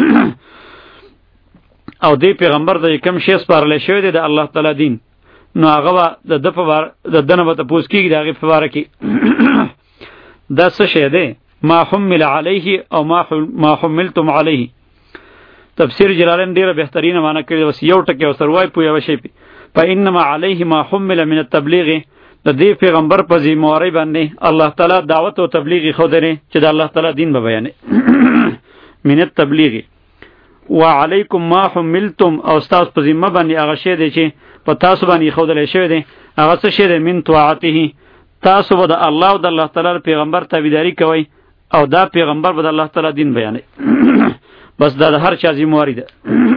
او دی پیغمبر د کم شي سپارل شوی دی د الله تعالی دین نو هغه د د په بار د دنه ته پوس کی داغي په بار کی دا څه شی دی ما حمل علیه او ما ما حملتم علیه. تفسیر جلالین ډیره بهترینه معنی کړی وس یو ټکی او سروای پوی او شی فإنما علیه ما حمل من التبلیغ. د دې پیغمبر په ذمہواری باندې الله تعالی دعوت او تبلیغ خو درې چې د الله تعالی دین به بیانې من التبلیغ. وعلیکم ما حملتم او استاد په ذمہ باندې هغه شی دی چې په تاسو باندې خو درې شوی دی هغه څه شی دی من طاعته. تاسو به د الله او د الله تعالی پیغمبر تابعداري کوئ او دا پیغمبر به د الله تعالی دین بیانې. بس دا د هر چا ذمہواری ده.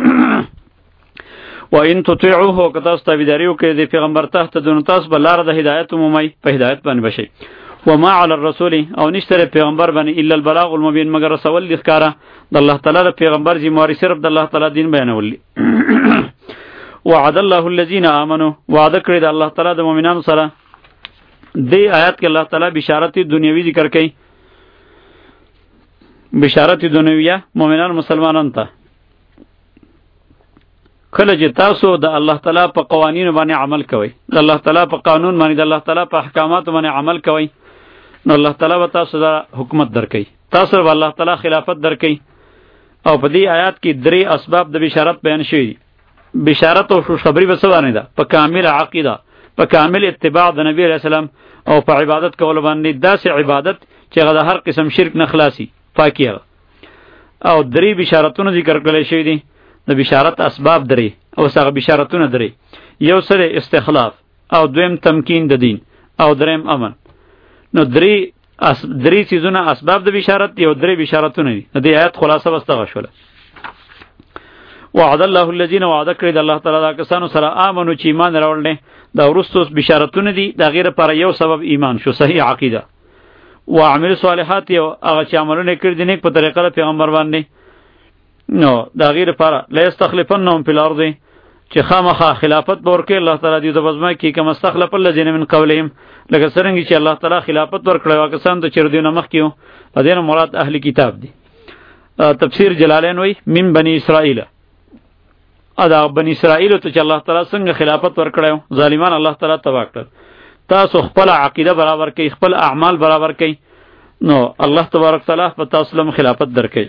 و ان تطيعوه کتاس تابعداریو کې د پیغمبر تحت دون تاسو بل لار د هدایت مومي په هدایت باندې بشي. و ما علی الرسول او نشتره پیغمبر باندې الا البلاغ المبین مگر رسول لخکاره د الله تعالی د پیغمبر ذمہواری صرف د الله تعالی دین بیانول. وعد الله الذين امنوا وعده کړی د الله تعالی د مؤمنانو سره. دې آیات کې الله تعالی بشارت دنیوي ذکر کوي. بشارت دنیویه مؤمنان مسلمانان ته کله چې تاسو د الله تعالی په قوانینو باندې عمل کوئ د الله تعالی په قانون باندې د الله تعالی په احکاماتو باندې عمل کوئ نو الله تعالی به تاسو ته حکومت درکوي تاسو به الله تعالی خلافت درکوي. او په دې آیات کې درې اسباب د بشارت بیان شوي دي. بشارت او خوشخبری به څه باندې ده؟ په کامل عقیده په کامل اتباع د نبی علیہ السلام او په عبادت کول باندې داسې عبادت چې هغه د هر قسم شرک نه خلاصي پاکي. او درې بشارتونه ذکر کړل شوي دي. د بشارت اسباب درې او څنګه بشارتونه درې یو سره استخلاف او دویم تمکین د دین او دریم امن. نو درې اس درې چیزونه اسباب د بشارت یو درې بشارتونه دي. د آیات خلاصه واستغه شوله. وعد الله الذين وعد کړی د الله تعالی دا کسانو سره امنو چې ایمان راوړل دا ورستو بشارتونه دي دا غیر پر یو سبب ایمان شو صحیح عقیده و عمل صالحات یو هغه چې عملونه کړی دي نیک په طریقه پیغمبر باندې نو دا غیر پر لا استخلفنهم فی الارض چې خامخا خلافت ورکړي الله تعالی دی د بزما کې کوم استخلف الذين من قبلهم لکه څنګه چې الله تعالی خلافت ورکړي واکسان ته چر دینه مخ کیو د دین مراد اهل کتاب دي. تفسیر جلالین وی من بنی اسرائیل ادا بنی اسرائیل ته چې الله تعالی څنګه خلافت ورکړي ظالمان الله تعالی تبا کړ. تاسو خپل عقیده برابر کړئ خپل اعمال برابر کړئ نو الله تبارک تعالی په تاسو لم خلافت درکړي.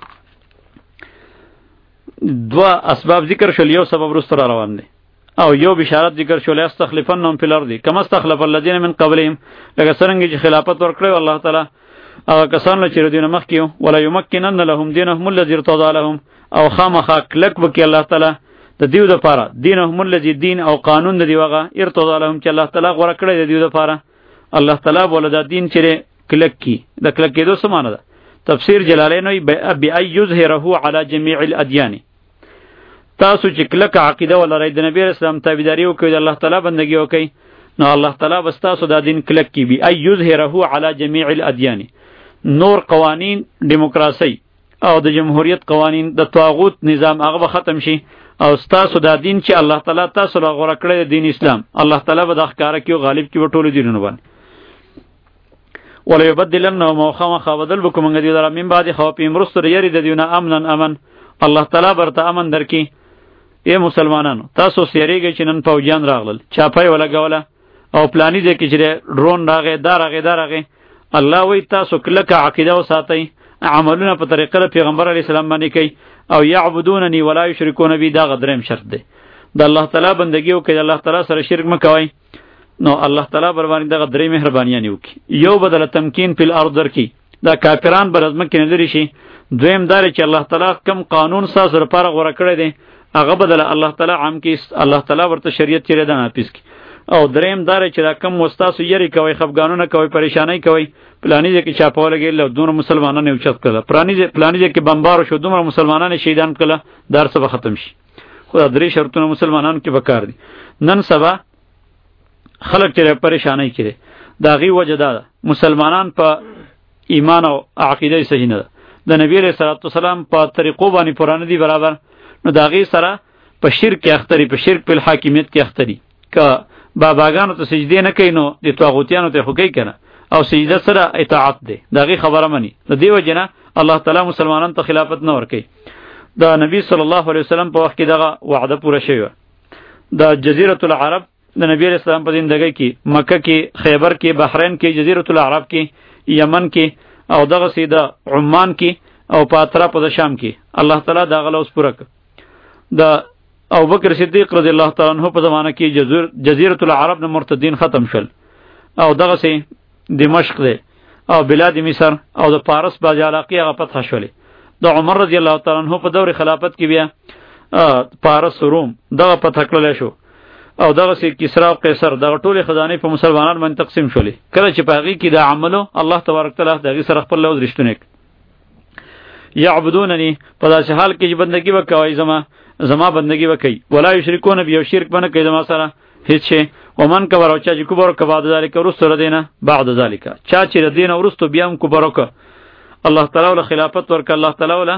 دوا اسباب ذکر شول یو سبب رستر روان دي او یو بشارت ذکر شول استخلفنهم فی الارض کما استخلف الذين من قبلهم لکه څنګه چې خلافت ورکړي الله تعالی او کسان چې دینه مخ کیو ولا یمکنن لهم دینهم الذی ارتضى لهم او خامخا کلک وکي الله تعالی د دیو د پاره دینهم الذی دین او قانون د دیوغه ارتضى لهم چې الله تعالی غوړه کړی د دیو د پاره الله تعالی بوله د دین چې کلک کی د کلک کېدو سمانه ده. تفسیر جلالین وی بی ای یظهره علی جميع الادیان تاسو چې کلک عقیده ولرئ د نبی اسلام تابعداري وکړئ د الله تعالی بندگی وکړئ نو الله تعالی بس تاسو د دین کلک کی بی ای یظهره علی جميع الادیان. نور قوانین دیموکراسی او د جمهوریت قوانین د طاغوت نظام هغه ختم شي او تاسو دا دین چې الله تعالی تاسو را غوړه کړی دین اسلام، الله تعالی به د ښکارا کیو غالب کی ټول دینونه باندې. ولا یبدلنهم وخما بدل بكم من دي من بعد خوفهم رسل یری د دیونه امنن امن، الله تعالی برته امن درکی. ای مسلمانانو تاسو سیریږئ چې نن فوجیان راغلل، چاپای ولګوله او پلانی دې کې چې ډرون راغی دا راغی دا راغی. الله وی تاسو کلک عقیده وساتئ، عملونه په طریقه د پیغمبر علی السلام باندې کوي، او یعبدوننی ولا یشرکون بی، دا غدریم شرط دی. د الله تعالی بندگی وکړئ، الله تعالی سره شرک مکوئ، نو الله تعالی بر باندې دغه درې مهربانیان وکړي. یو بدل تمکین فی الارض درکی، دا کافران بر ازمه کې نه لري شي. دویم دار چې الله تعالی کم قانون ساز لپاره غوړه کړی دی هغه بدل الله تعالی عام کی، الله تعالی ورته شریعت چیرې ده نافذ کی. او دریم دار چې دا کم واستاسو یری کوي، خفګانونه کوي، پریشانای کوي، پلانی دې کې چاپول کېږي، دونه مسلمانانو اوچت کړه، پلانی دې پلانی دې کې بمبار شو، دومره مسلمانانو شهیدان کړه، دار سبا ختم شي. خو درې شرطونه مسلمانانو کې وکړ دي. نن سبا خلک چې پریشانای کړي دا غي وجه ده مسلمانان په ایمان او عقیده صحیح نه ده، د نبی رسول الله صلی الله علیه وسلم په طریقو باندې پرانه دي برابر، نو دا غي سره په شرک اختری، په شرک په حاکمیت کې اختری. ک باباګانو ته سجده نه کوي نو د طاغوتیانو ته خو کوي کنه، او سجده سره اطاعت دی، دا غي خبره مني. د دې وجنه الله تعالی مسلمانانو ته خلافت نه ورکي. دا نبی صلی الله علیه وسلم په وخت کې دغه وعده پوره شوی. د جزیره العرب د نبی علیہ السلام په زندګۍ کې مکه کې، خیبر کې، بحرین کې، جزیره العرب کې، یمن کې، او دغه سیده عمان کې، او په اطراف د شام کې الله تعالی دا غلوس پوره ک. د ابوبکر صدیق رضی الله تعالی عنہ په زمانه کې جزیره العرب د مرتدین ختم شول، او دغه سي دمشق دی او بلاد مصر او د پارس باج علاقې هغه فتح شولې. د عمر رضی الله تعالی عنہ په دور خلافت کې بیا پارس روم دغه فتح کړل شو، او دغه سي کسرا او قیصر دغه ټول خزانه په مسلمانانو باندې تقسیم شولې. کله چې پاغي کې د عملو الله تبارک تعالی دغه سره خپل لوز رښتونه یعبدوننی، په داسې حال کې چې بندگی وکوي زما زما بندگی وکي، ولا یشرکون بی، شرک بنه کوي زما سره هیڅ شي. ومن کبر او چا چې کبر ک بعد ذلک ورستو ردینه بعد ذلک، چا چې ردینه ورستو بیا هم کبر وک، الله تعالی ول خلافت ورک، الله تعالی ول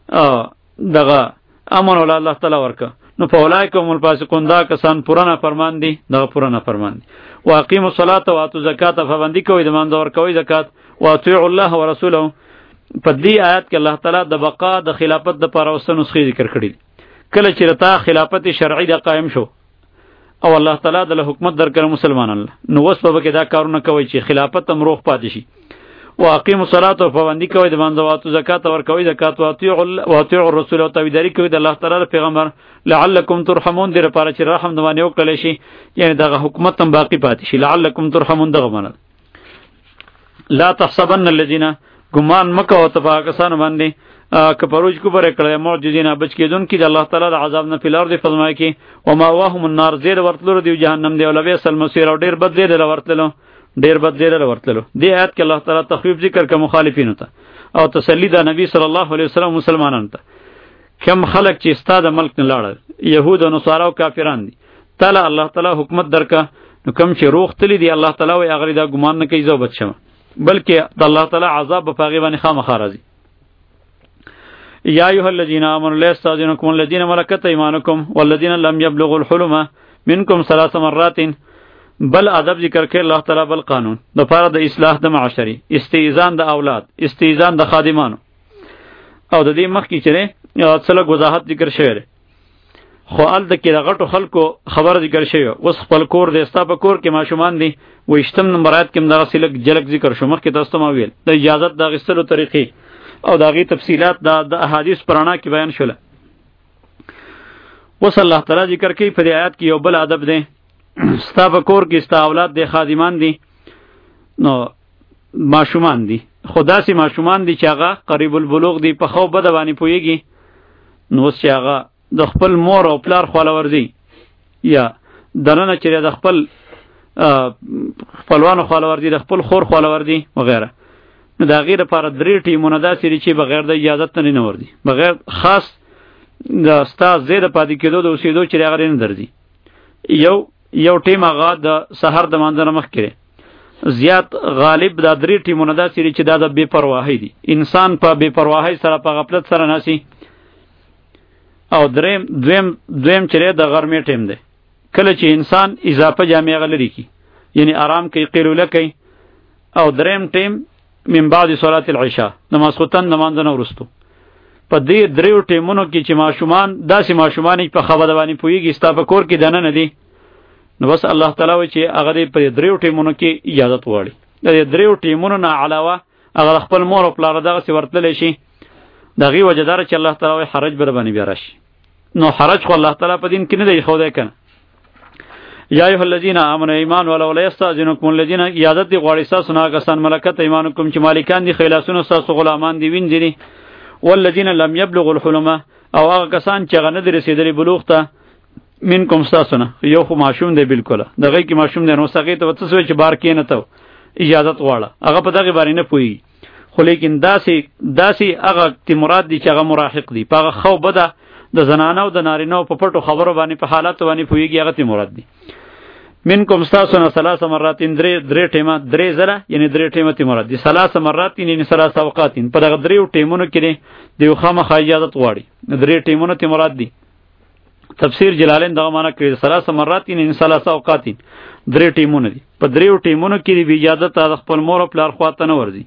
دغه امن ول الله تعالی ورک، نو فولایکم الفاسقون، دا کسان پرانا فرمان دي، دغه پرانا فرمان دي. واقیموا الصلاة واتوا الزکات، فبندی کوي د مانځ ور کوي زکات، واطیعوا الله ورسوله. په دې آیات کې الله تعالی د بقا د خلافت د پاره اوسه نسخې ذکر کړي. کله چې رتا خلافت شرعي د قائم شو او الله تعالی د حکومت درکړ مسلمانانو، نو وس په کې دا کارونه کوي چې خلافت هم روغ پاتې شي. واقیموا الصلاة، فبندی کوي د مانځ واتو زکات ور کوي زکات، واطیعوا واطیعوا الرسول، او تابعداري کوي د الله تعالی پیغمبر، لعلکم ترحمون، دې لپاره چې رحم د باندې وکړل شي، یعنی دغه حکومت هم باقی پاتې شي. لعلکم ترحمون دغه معنی. لا تحسبن الذين، ګمان مکه او تفاکسان باندې کپروج کوبر کړه معجزین بچ کیدون کی د الله تعالی د عذاب نه فلار دی فرمای کی، و ما واهم النار، زیر ورتلو دی جهنم دی، او لبیس المصیر، او ډیر بد دی ورتلو، ډیر بد دی ورتلو. دی آیت کې الله تعالی تخفیف ذکر ک مخالفین ته، او تسلی د نبی صلی الله علیه وسلم مسلمانانو ته. کم خلق چې استاد ملک نه لاړل، يهود او نصارا او کافران دي، تعالی الله تعالی حکومت درکا، نو کم چې روغ تلی دی الله تعالی وی اغری دا ګمان نه کوي زو بچم، بلکې د الله تعالی عذاب په پاغي باندې خامخا راځي. یا ایها الذین آمنوا لا یستأذنکم الذین ملکت ایمانکم والذین لم یبلغوا الحلم منکم ثلاث مرات. بل ادب ذکر کړي الله تعالی، بل قانون د پاره د اصلاح د معاشري، استئذان د اولاد، استئذان د خادمانو، او د دې مخ کې چره څلګ وضاحت ذکر شوی. خو ال د کې غټو خلکو خبر ذکر شوی، اوس خپل کور د استا په کور کې ماشومان دي، و اشتم نمبرات کې دغه سلک جلک ذکر شو. مخ کې تاسو ما ویل د اجازه د غسلو طریقې او دغه تفصيلات د احادیث پرانا کې بیان شول. وصلی الله تعالی ذکر کوي په آیات کې یو بل ادب دی، ستا په کور کې ستا اولاد دي، خادمان دي، نو ماشومان دي، خدا سي ماشومان دي چې هغه قریب البلوغ دي، په خو بد باندې پويږي، نو چې هغه د خپل مور او پلار خواله ورځي، یا دنه چې د خپل خپلوانو خواله ورځي، د خپل خور خواله ورځي وغیرہ، نو دا غیر لپاره درې ټیمونه داسې دي چې بغیر د اجازه نه نه ورځي، بغیر خاص د استاد زید پاتې کېدو د اوسېدو چې هغه نه درځي. یو یو ټیم هغه د سحر د مانځنه مخ کړي، زیات غالب دا درې ټیمونه داسې دي چې دا د بے پرواهۍ دي، انسان په بے پرواهۍ سره په غفلت سره ناسي، او دریم دویم دویم چې د غرمې ټیم دی کله چې انسان اضافه جامع غلری کی یعنی آرام کوي قیلوله کوي او دریم ټیم من بعد صلاه العشاء نماز خوتن نماز نه ورستو په دې دریو ټیمونو کې چې ماشومان داسې ماشومان په خبره باندې پویږي ستا په کور کې دنه نه دي نو بس الله تعالی وایي چې هغه دې په دریو ټیمونو کې اجازه وغواړي د دریو ټیمونو نه علاوه هغه خپل مور او پلار دغه سی ورتللی شي دغه وجدار چې الله تعالی حرج بر باندې بیا راشي نو حرج خو الله تعالی په دین کې نه دی خو ده کنه یا ایها الذین آمنوا ایمان ولا ولا یستاذنکم الذین یادت دی غواړي تاسو نه کسان ملکت ایمانکم چې مالکان دي خلاصونه تاسو غلامان دي وینځي والذین لم یبلغوا الحلم او هغه کسان چې غنه در رسیدلی بلوغ ته منکم تاسو نه یو خو ماشوم دی بالکل دغه کې ماشوم دی نو سګی ته وڅ چې بار کې نه ته اجازه غواړه هغه په دغه باندې نه پوي خو لیکن داسې داسې هغه تی مراد دی چې هغه مراهق دی په خو بده د زنانه او د نارینه په پټو خبرو باندې په حالات باندې پویږي هغه تی مراد دی منکم تاسو نه ثلاث مرات درې درې ټیمه درې زره یعنی درې ټیمه تی مراد دي ثلاث مرات یعنی ثلاث اوقات په دغه درې ټیمونو کې دی خامہ خیادت غواړي درې ټیمونو تی مراد دي تفسیر جلالین دغه معنی کړی ثلاث مرات یعنی ثلاث اوقات درې ټیمونه دي په درې ټیمونو کې دی اجازه ته خپل مور او پلار خواته نه ورځي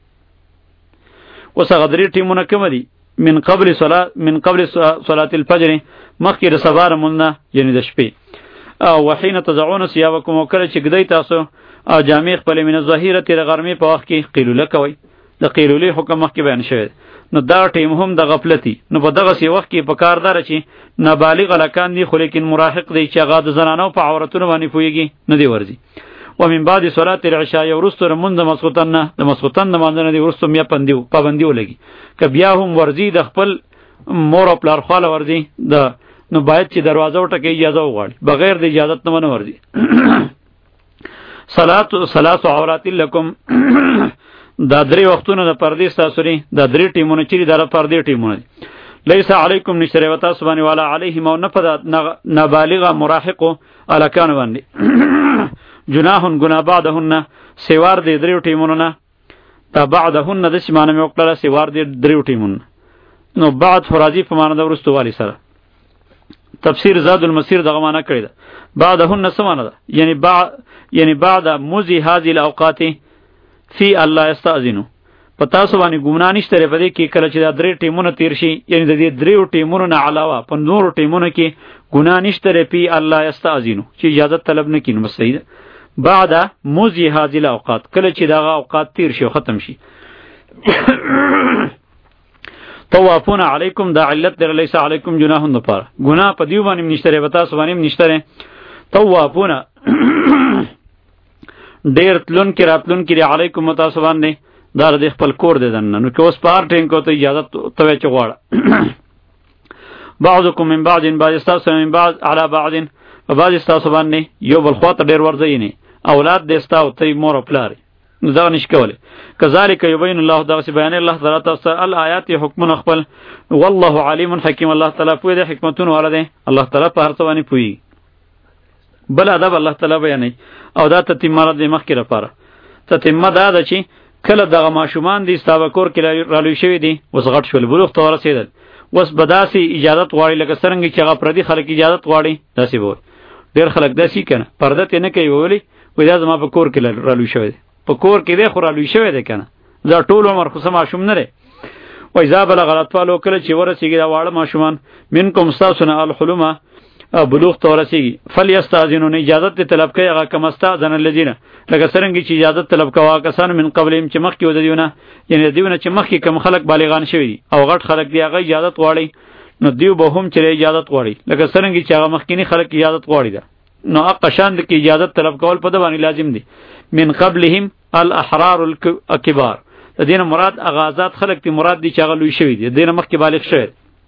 اوس هغه درې ټیمونه کوم دي من قبل صلاه من قبل صلاه الفجر مخکې د سبا رمونه یعنی د شپې او وحین تزعون ثيابکم وکړه چې ګدی تاسو او جامع خپل من ظاهره تیر غرمې په وخت کې قیلوله کوي د قیلولې حکم مخکې بیان شوی نو دا ټیم هم د غفلتی نو په دغه سی وخت کې په کار دار چې نابالغ لکان دي خو لیکن مراهق دی چې هغه د زنانو په عورتونو باندې پویږي نه دی ورځي و من بعد صلاه العشاء ورستو رمند مسخوتن د مسخوتن د مانځنه دی ورستو میا پندیو پابندی ولګي ک بیا هم ورځي د خپل مور او پلار خاله ورځي د نو باید چې دروازه وټکې اجازه وغواړي بغیر د اجازت نه ونه ورځي صلات صلات عورات لکم دا درې وختونه د پردې تاسو لري دا درې ټیمونه چې د پردې ټیمونه لیس علیکم نشره وتا سبحانه ولا علیهم او نفذ نابالغ مراهق الکان باندې جناح گناه بعدهن سوار دې درې ټیمونه نه تا بعدهن د سیمانه مې وکړه سوار دې درې ټیمونه نو بعد فرازی په معنا د ورستو والی سره تفسیر زاد المسیر دغه معنا کړی ده بعدهن سمانه ده یعنی بعد یعنی بعد مزی هذه الاوقات فی الله استاذنو پتا سو باندې ګمنا نشته ری پدې کې کله چې دا درې ټیمونه تیر شي یعنی د دې درې ټیمونو نه علاوه په نور ټیمونو کې ګنا نشته ری پی الله استاذنو چې اجازه طلب نه کینو مسید بعد مزی هذه الاوقات کله چې دا اوقات تیر شي ختم شي طوافون علیکم دا علت در لیس علیکم جناح نپار گناه پا دیو بانیم نشتره بتا سوانیم نشتره طوافون دیر تلون کی راتلون کی علیکم متا سوان نه دار د خپل کور ددن نو که اوس پار ټینګ کو ته اجازه توې چغواړه بعضکم من بعض بعض استاس من بعض على بعض بعض استاس باندې یو بل خواته ډیر ورځي نه اولاد دستاو ته مور پلاری نو دا نش کوله کذالک یبین الله دا سی بیان الله تعالی تاسو الایات حکم خپل والله علیم حکیم الله تعالی په دې حکمتونو ولده الله تعالی په هر څه باندې پوي بل ادب الله تعالی بیانې او دا تتمه د مخکې لپاره تتمه دا ده چې کله دغه ماشومان دي ستاوه کور کې رالوي شوی دي وس غټ شول بلوغ ته ورسېدل وس بداسي اجازه غواړي لکه څنګه چې هغه پردي خلک اجازه غواړي داسې وای ډېر خلک داسې کنه پرده ته نه کوي ولی وای دا زما په کور کې رالوي شوی دی په کور کې دی خو رالوي شوی دی کنه دا ټول عمر خو سم ماشوم نه لري وای ځا بل غلط پالو کله چې ورسېږي دا واړه ماشومان منکم استاسنا الحلمه بلوغ ته ورسېږي فلیستاذنون اجازه ته طلب کوي هغه کم استاذن الذین لکه څنګه چې اجازه طلب کوا کسان من قبلهم چې مخکې ودیونه یعنی دیونه چې مخکې کم خلک بالغان شوی دي او غټ خلک دی هغه اجازه غواړي نو دیو به هم چې اجازه غواړي لکه څنګه چې هغه مخکینی خلک اجازه غواړي دا نو هغه شان د اجازه طلب کول په د باندې لازم دي من قبلهم الاحرار الكبار د دین مراد اغازات خلک تی مراد دي چې هغه لوی شوی دي دین مخکې بالغ شوی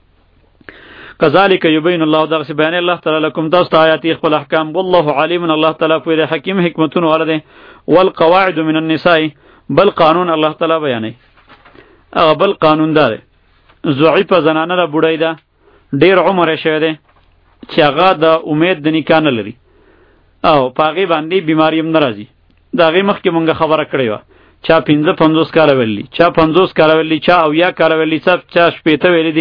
كذلك يبين الله درس بيان الله تعالى لكم دست آيات خپل احکام والله عليم الله تعالى په حکیم حکمتونه ولده والقواعد من النساء بل قانون الله تعالى بیانې هغه بل قانون دار ضعیف زنانه را بډای ده ډیر عمر شوی ده چې هغه د امید د نکاح نه لري او پاغي باندې بیماری هم ناراضي دا غي مخکې مونږه خبره کړې و چا پنځه پنځوس کال ویلی چا پنځوس کال ویلی چا او یا کال ویلی چا چا شپېته ویلی دي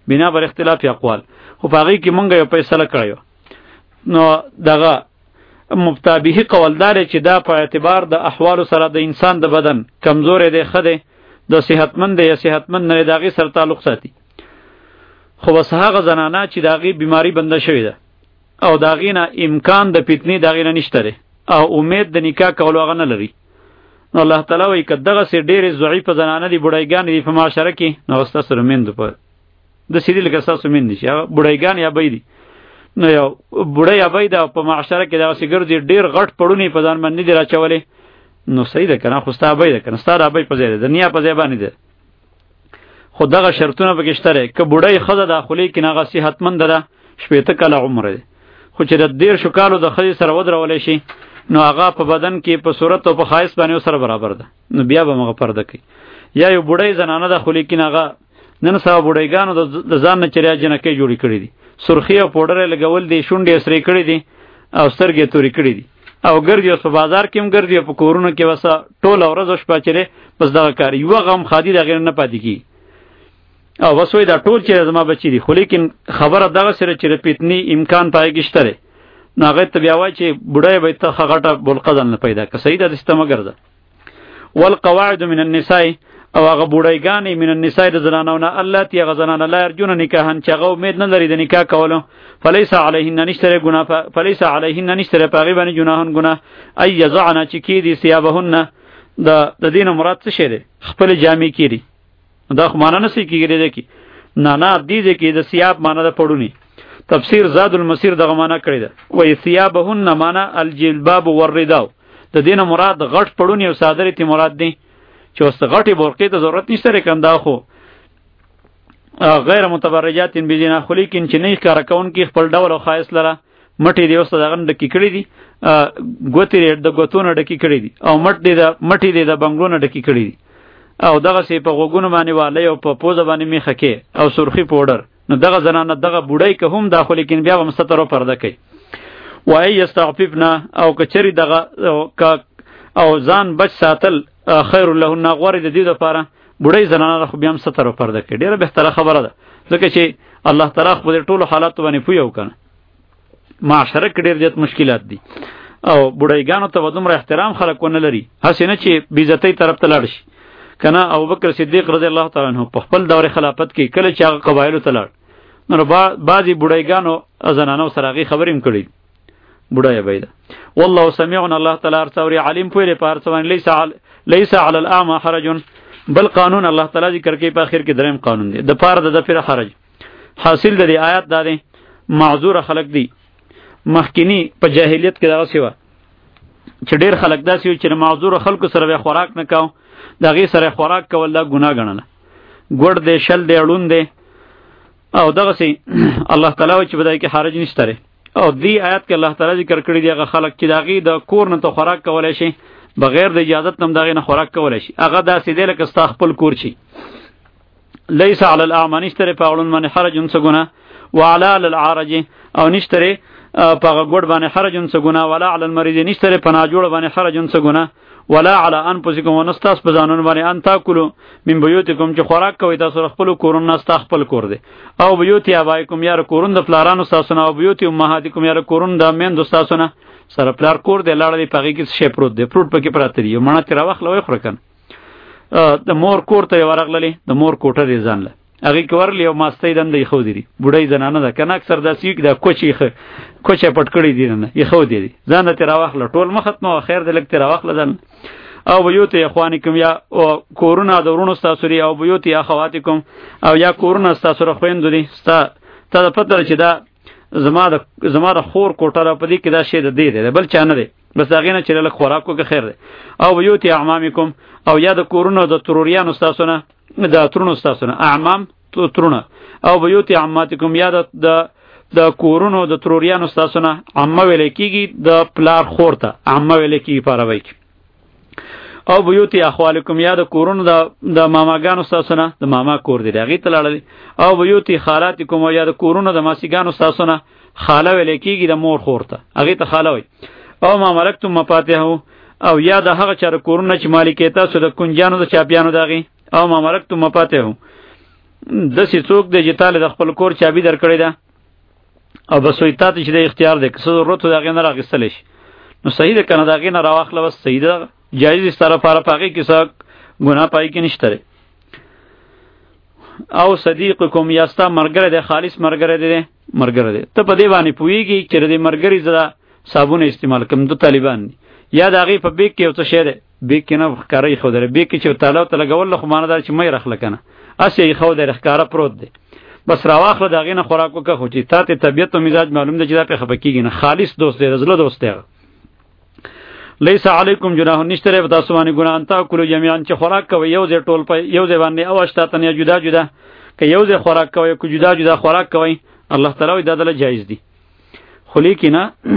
بنا بر اختلاف اقوال. خو په هغې کې مونږ یو فیصله کړی نو دغه مبتابه قولدار چې دا په اعتبار د احوالو سره د انسان د بدن کمزورې دی ښه دی د صحتمند دی یا صحتمند نه دی د هغې سره تعلق ساتي. خو بس هغه زنانه چې د هغې بیماري بنده شوې ده او د هغې نه امکان د فتنې د هغې نه نشته دی او امید د نکاح کولو هغه نه لري، نو الله تعالی وایي که دغسې ډېرې ضعیفه زنانه دي بوډایګانې دي په معاشره کې نو هغه ستاسو سره میندو په داسې دي لکه ستاسو میندې چې هغه بوډایګان یا بی دي. نو یو بوډۍ ابۍ ده په معاشره کې دغسې ګرځي ډېر غټ پړونې په ځان باندې دي راچولې نو صحیح ده که نه، خو ستا ابۍ ده که نه، ستا د ابۍ په ځای ده د نیا په ځای باندې ده. خو دغه شرطونه پکې شته دی که بوډۍ ښځه ده خو لیکن هغه صحتمنده ده شپېته کاله عمر دی خو چې د دېرشو کالو د ښځې سره ودرولی شي نو هغه په بدن کې په صورت او په ښایست باندې سره برابر ده نو بیا به هغه پرده کوي. یا یو بوډۍ زنانه ده خو لیکن هغه نن سبا بوډایګانو د ځان نه چریا جنکۍ جوړې کړي دي، سرخي او پوډر یې لګول دي، شونډې یې سرې کړي دي او سترګې یې تورې کړي دي او ګرځي اوس په بازار کې هم ګرځي او په کورونو کې وسه ټوله ورځ او شپه چېرې بس دغه کار یوه غم خادي د هغې نه پاتې کېږي او بس وایي دا ټول چې زما بچي دي، خو لیکن خبره دغسې ده چې د فتنې امکان په هغې کې شته دی. نو هغې ته بیا وایي چې بوډۍ به ته ښه غټه بلقدن نه پیدا که صحیح ده داسې ته مه ګرځه. والقواعد من النساء او هغه بوډایګانې من النساء د زنانو نه اللاتي هغه زنانه لا یرجون نکاحا چې هغه امید نه لري د نکاح کولو فلیس علیهن نشته ګناه فلیس علیهن نشته په هغې باندې جناحن ګناه ای یضعن چې کیدي ثیابهن د د دې نه مراد څه شی دی خپلې جامې کیدي دا خو معنا نه صحیح کېږي دی کې نه نه دې ځای کې د ثیاب معنا د پړوني تفسیر زاد المسیر دغه معنا کړې ده وایي ثیابهن معنا الجلباب والرداء د دې نه مراد غټ پړوني او څادرې ته مراد دی چې اوس غټې برقې ته ضرورت نشته رقم دا خو غیر متبرجات بزینا خو لیکن چې نه ښکاره کوونکي خپل ډول او ښایست لره مټې دې اوس دغه ډکې کړي دي ګوتې دې د ګوتو نه ډکې کړي دي او مټ دې د مټې دې د بنګلو نه ډکې کړي دي او دغسې په غوږونو باندې والی او په پوزه باندې میخه کې او سرخي پوډر نو دغه زنانه دغه بوډۍ که هم دا خو لیکن بیا به هم ستر او پرده کوي. وایي یستعففنه او که چرې دغه او ځان بچ ساتل خیر لهن غوره د دې دپاره بوډۍ زنانه خو بیا هم ستر او پرده کوي ډېره بهتره خبره ده ځکه چې الله تعالی خو د ټولو حالاتو باندې پوهه و که نه معاشره کې ډېر زیات مشکلات دي او بوډایګانو ته به دومره احترام خلک ونه لري هسې نه چې بېعزتۍ طرف ته لاړ شي که نه ابوبکر صدیق رضی الله تعالی عنه په خپل دور خلافت کې کله چې هغه قبایلو ته لاړ نو بعضې بوډایګانو زنانو سره هغې خبرې هم کړي بوډۍ ابۍ ده. والله سمیع الله تعالی هر څه اوري علیم پوه دی په هر څه باندې لیس علی الاعمى حرج بل قانون الله تعالی ذکر کوي په آخر کې دریم قانون دی د پاره د دفره حرج. حاصل د دې آیات دا دی معذور خلق دی مخکینی په جاهلیت کې دغسې وه چې ډېر خلک داسې وي چې معذور خلکو سره بیا خوراک نه کوو د هغې سره خوراک کول دا ګناه ګڼله ګوړ دی شل دی اړون دی او دغسې الله تعالی وایي چې په دې کې حرج نشته دی او دې آیات کې الله تعالی ذکر کړي دی هغه خلک چې د هغې د کور نه ته خوراک کولی شي بغیر د اجازت نه هم د هغې نه خوراک کولی شي هغه داسې دی لکه ستا خپل کور شي. لیس علی الاعمى نشته دی په اړون باندې حرجن څه ګناه وعلی العارج او نشته دی په هغه ګوډ باندې حرجن څه ګناه ولا علی المریض نشته دی په ناجوړه باندې حرجن څه ګناه ولا علی انفسکم ونستاس په ځانونو باندې ان تاکلوا من بیوتکم چې خوراک کوئ تاسو خپلو کورونو نه ستا خپل کور دی او بیوت آبایکم یا کورون د پلارانو ستاسو نه او بیوت امهاتکم یا کورون د میندو ستاسو نه سره پلار کور دی لاړه دی په هغې کې شی پروت دی فروټ پکې پراته دي یو مڼه ترې راواخله ویې خوره که نه د مور کور ته یې ورغللې د مور کوټه دی ځان له هغې کې ورغلې یو ماستۍ دنده ایښودې دي بوډۍ زنانه ده که نه اکثر داسې وي دا کوچې کوچه پټ کړي دي نه ایښودې دي ځان نه ترې راواخله ټول مه ختموه خیر دی لږ ترې راواخله ځان او بیوت اخوانکم یا کورونه د ورونو ستاسو دي او بیوت اخواتکم او یا کورونه ستاسو د خویندو دي ستا ته د پته ده چې دا زما د زما د خور کوټه ده په دې کې دا شی د دې دی بل چا نه دی بس د هغې نه چې لږ خوراک وکړه خیر دی او بیوت اعمامکم او یا د کورونو د تروریانو ستاسو نه د ترونو ستاسو نه اعمام ترونه او بیوت عماتکم یا د د کورونو د تروریانو ستاسو نه عمه ویلی کېږي د پلار خور ته عمه ویلی کېږي په عربۍ کې او بیوت اخوالکم یا د کورونو د د ماماګانو ستاسو نه د ماما کور دی هغې ته لاړلې او بیوت خالاتکم او یا د کورونو د ماسیګانو ستاسو نه خاله ویلی کېږي د مور خور ته هغې ته خاله وایي او ما ملکتم مفاتحه او یا د هغه چا د کورونه چې مالکې تاسو د کنجانو د چاپیانو د هغې او ما ملکتم مفاتحه داسې څوک دی چې تاله د خپل کور چابي درکړې ده او بس وایي تا ته چې د اختیار دی که څه ضرورت و د هغې نه رااخیستلی شي نو صحیح ده که نه د هغې نه راواخله بس صحیح ده جایز دي ستا لپاره په هغې کې څه ګناه په هغې کې نشته دی او صدیقکم یا ستا ملګری دی خالص ملګری دی ملګری دی ته په دې باندې پوهېږي چې د دې ملګري زه صابونه استعمال کوم دو طالبان دي یا د هغې په بیګ کې یو څه شی دی بیګ کې نه ښکاره ایښودلی بیګ کې چې تاله ورته لګول خو معنه دا چې مه یې راخله که نه هسې یې ایښودی ښکاره پروت دی بس راواخله د هغې نه خوراک وکړه خو چې تا ته طبیعت و مزاج معلوم دی چې دا پرې خفه کېږي نه خالص دوست دی د زړه دوست دی هغه لیس علیکم جناح نشته دی په تاسو باندې ګناه ان تاکلوا جمیعا چې خوراک کوئ یو ځای ټول په یو ځای باندې او اشتاتن یا جدا جدا که یو ځای خوراک کوئ که جدا جدا خوراک کوئ الله تعالی وایي دا دله جایز دي خو لیکن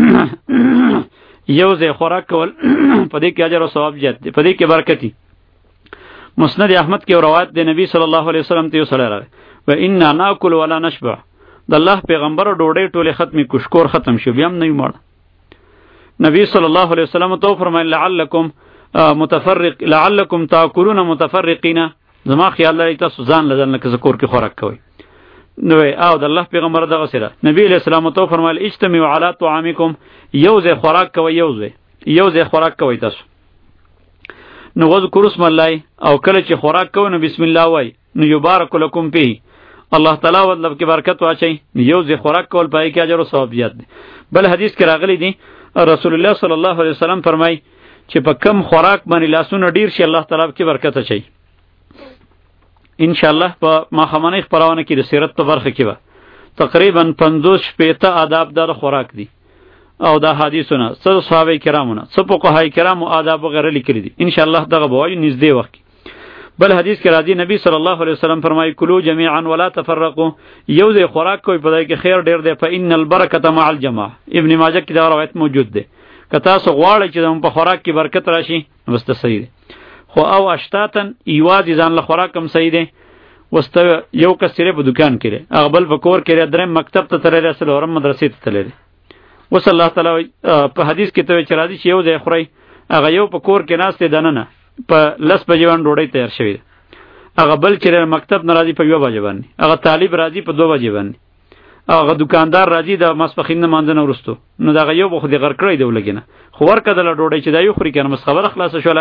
یو ځای خوراک کول په دې کې اجر او ثواب زیات دی په دې کې برکت دی مسند احمد کې روایت دی نبی صلی الله علیه وسلم ته یو سړی راغی و انا ناکل ولا نشبع د الله پیغمبر ډوډۍ ټولې ختمې کوشکور ختم شو بیا هم نه مړ نبی صلی الله علیه وسلم تو فرمایل لعلکم متفرق لعلکم تاکلون متفرقین زما خیال لري تاسو ځان لځان لکه زکور کې خوراک کوئ نو او د الله پیغمبر دغه سره نبی علیہ السلام تو فرمایل اجتمعوا علی طعامکم یو ځای خوراک کوئ یو ځای یو ځای خوراک کوئ تاسو نو وذکر اسم الله او کله چې خوراک کوئ نو بسم الله وای نو یبارک لکم فیه الله تعالی مطلب کې برکت واچي یو ځای خوراک کول پای کې اجر او ثواب زیات دی بل حدیث کې راغلی دی رسول الله صلی الله علیه وسلم فرمای چې په کم خوراک باندې لاسونه ډیر شي الله تعالی کې برکت اچي ان شاء الله په ماخمنۍ خبرونه کې د سیرت په برخه کې به تقریبا پنځوس شپېته آداب دار خوراک دي او دا حدیثونه څه صحابه کرامونه څه فقهای کرامو آداب وغیره لیکلي دي ان شاء الله دغه به وایو نږدې وخت کې بل حدیث کې راځي نبی صلی الله علیه وسلم فرمایي کلوا جميعا ولا تفرقوا یو ځای خوراک کوئ په دې کې خیر ډیر دی فإن البرکة مع الجماعة ابن ماجه کې دا روایت موجود دی که تاسو غواړئ چې په خوراک کې برکت راشي وسته صحیح دی خو او اشتاتن ایوازې ځان له خوراک هم صحیح دی وسته یو کس چې په دکان کې دی هغه بل په کور کې دی درېیم مکتب ته تللی دی څلورم مدرسې ته تللی دی اوس الله تعالی په حدیث کې ته چې راځي چې یو ځای خورئ هغه یو په کور کې ناست دی دننه په لس بجې باندې ډوډۍ تیار شوې ده هغه بل چې مکتب نه راځي په یوه بجې باندې هغه طالب راځي په دوه بجې باندې هغه دکاندار راځي د ماسپښین نه مانځه نه وروستو نو دغه یو به خو دې غر کړی دی ولګې نه خو ورکه دله ډوډۍ چې دا یو خوري که نه بس خبره خلاصه شوله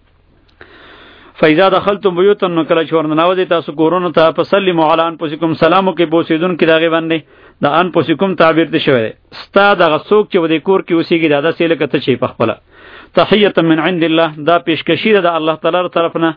فاذا دخلتم بیوتا نو کله چې ورننوځئ تاسو کورونو ته فسلموا علی انفسکم سلام وکړئ په اوسېدونکي د هغې باندې د انفسکم تعبیر ته شوی دی ستا دغه څوک چې په دې کور کې اوسېږي دا داسې لکه ته چې په خپله تحیة من عند الله دا پیشکشی ده د الله تعالی طرف نه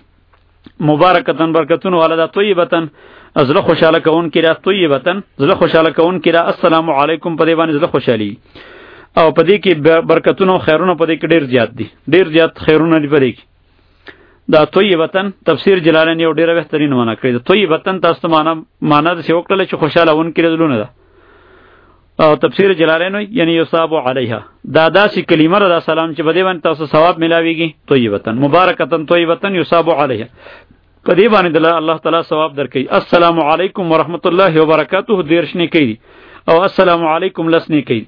مبارکتن برکتون والا ده طیبتن زړه خوشاله کوونکې ده طیبتن زړه خوشاله کوونکې ده السلام علیکم په دې باندې زړه خوشحالي او په دې کې برکتونه او خیرونه په دې کې ډېر زیات دي ډېر زیات خیرونه دي په دې کې دا طیبتن تفسیر جلالین یو ډېره بهترین معنا کړې ده طیبتن تاسو ته معنا معنا داسې وکړله چې خوشاله ونکې ده زړونه ده او تفسیر جلالین یعنی یصاب علیها دا داسې کلمه ده دا سلام چې په دې باندې تاسو ثواب ملاویږي طیبتن مبارکتن طیبتن یصاب علیها په دې باندې الله تعالی ثواب درکوي السلام علیکم ورحمت الله وبرکاته دیرش نه کوي او السلام علیکم لس نه کوي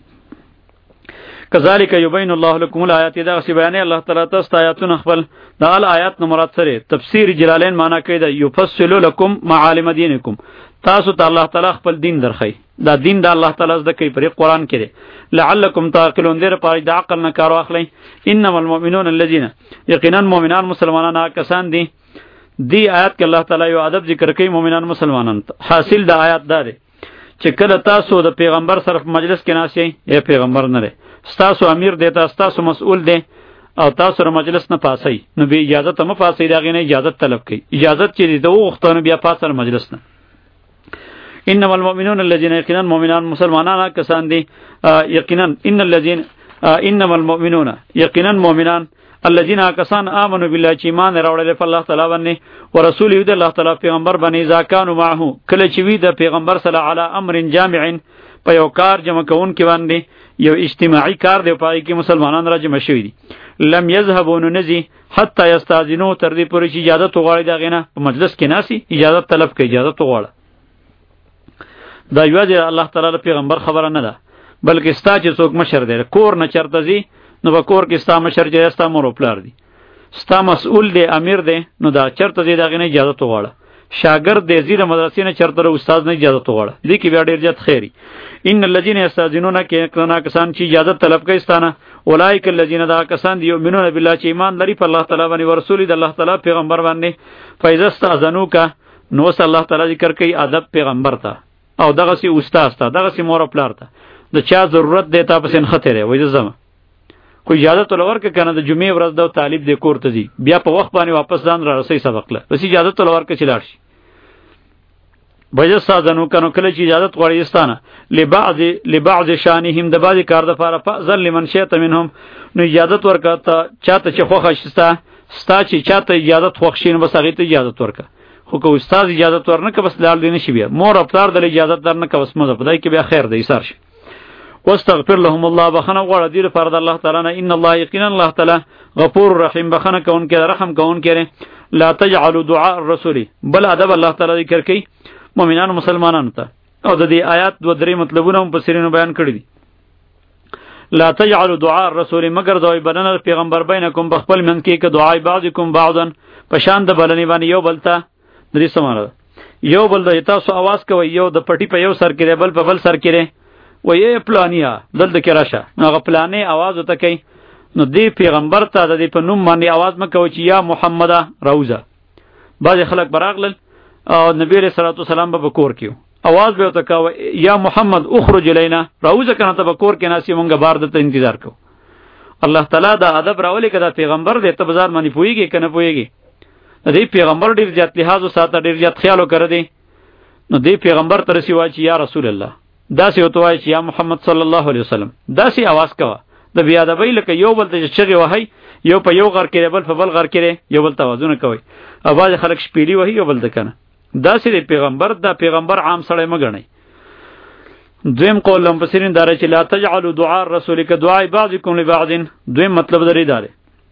کذالک یبین الله لكم الآیات دا سی بیان الله تعالی تاسو آیاتونه خپل دا ال آیات نو مراد سره تفسیر جلالین معنا کوي دا یفصل لكم معالم دینکم تاسو ته الله تعالی خپل دین درخی دا دین د الله تعالی زده کوي پر قرآن کې لعلکم تعقلون دیر پاره د عقل نه کار واخلئ انما المؤمنون الذين یقینا مؤمنان مسلمانان کسان دي دی آیات کې الله تعالی یو ادب ذکر کوي مؤمنان مسلمانان حاصل د آیات دا دی چې کله تاسو د پیغمبر سره مجلس کې ناست یې یا پیغمبر نه دی ستاسو امیر دی تاسو مسئول دی او تاسو سره مجلس نه پاسئ نو به اجازه ته مه پاسئ د هغې نه اجازت طلب کوئ اجازت چې دی د وغوښته نو بیا پاسه مجلس نه انما المؤمنون الذين یقینا مؤمنان مسلمانان کسان دي یقینا ان الذين انما المؤمنون یقینا مؤمنان الذين کسان آمنوا بالله چې ایمان راوړل په الله تعالی باندې او رسول یې د الله تعالی پیغمبر باندې اذا كانوا معه کله چې وی د پیغمبر صلی الله علی امر جامع په یو کار جمع کون کې باندې یو اجتماعي کار دی پای کې مسلمانان را جمع شوي دي لم يذهبون نزي حتى يستاذنوا تر دې پورې چې اجازه وغواړي دا غینه په مجلس کې ناسي اجازه طلب کوي اجازه وغواړي دا یوازې الله تعالی پیغمبر خبره نه ده بلکې ستا چې څوک مشر دی کور نه چرته ځي نو په کور کې ستا مشر چې ستا مور او پلار دی ستا مسئول دی امیر دی نو دا چرته ځي د هغې نه اجازت وغواړه شاګرد د زیره مدرسې نه چرته استاد نه اجازه وغواړه دې کې بیا ډېر زیات خیری ان الذين يستاذنون کنا کسان چې اجازه طلب کوي ستانه اولئک الذين دا کسان دی یؤمنون بالله چې ایمان لري په الله تعالی باندې او رسول د الله تعالی پیغمبر باندې فاذا استاذنوک نو صلی الله تعالی ذکر کوي ادب پیغمبر ته او دغه سي استاد ته دغه سي مور پلار ته د چا ضرورت دی تا پسین خطر وي زما کو اجازه تلور ک کنه د جمعې ورځ د طالب د کور ته دی بیا په وخت باندې واپس ځان را رسي سبق له بس اجازه تلور ک چلاړ شي بجه سازنو کنو کله چې اجازه غوړی استانه لبعض لبعض شانهم د بعض کار د فار فزل لمن شئت منهم نو اجازه ورکړه چاته چې خوښ شستا ستا چې چاته اجازه خوښین بس هغه ته اجازه ورکړه خو کو استاد اجازه ورنه ک بس لال دي نشي بیا مور افطار د اجازه درنه ک بس مزه پدای کې بیا خیر دی سر شي واستغفر لهم الله بخنه غوړه دی فرض الله تعالی نه ان الله یقینا الله تعالی غفور رحیم بخنه کون کې رحم کون کې لا تجعلوا دعاء الرسول بل ادب الله تعالی ذکر کوي مؤمنان مسلمانانو ته او د دې آیات دو درې مطلبونه هم په سرینو بیان کړی دي لا تجعلوا دعاء الرسول مگر دوی بلنه پیغمبر بینکم بخپل من کې ک دعای بعضکم بعضا پشان د بلنی باندې یو بلتا درې سماره یو بل د تاسو आवाज کوي یو د پټی په یو سر کې بل په بل سر کې و یې پلانیا دلته کې راشه هغه پلانې आवाज وته کوي نو دی پیغمبر ته د دې په نوم باندې आवाज مکو چې یا محمد روزه بعض خلک براغلل او نبی رسول الله سلام به کور کیو आवाज به وته کوي یا محمد اخرج الینا روزه کنه ته کور کې ناسی مونږه بار دته انتظار کو الله تعالی دا ادب راولي کده پیغمبر دې ته بازار باندې پويږي کنه پويږي دې پیغمبر ډیر زیات لحاظ او ساته ډیر زیات خیال وکړ دي نو دې پیغمبر تر سی واچ یا رسول الله داسې وتوای چې یا محمد صلی الله علیه وسلم داسې आवाज کوا د بیا د بیل ک یو بل ته چغي وهي یو په یو غر کې بل په بل غر کې یو بل توازن کوي اواز خلک شپېلی وهي یو بل دکنه داسې پیغمبر دا پیغمبر عام سره مګنی دویم قول لم پسرین دار چې لا تجعلوا دعاء الرسول ک دعاء بعضکم لبعض دویم مطلب درې دار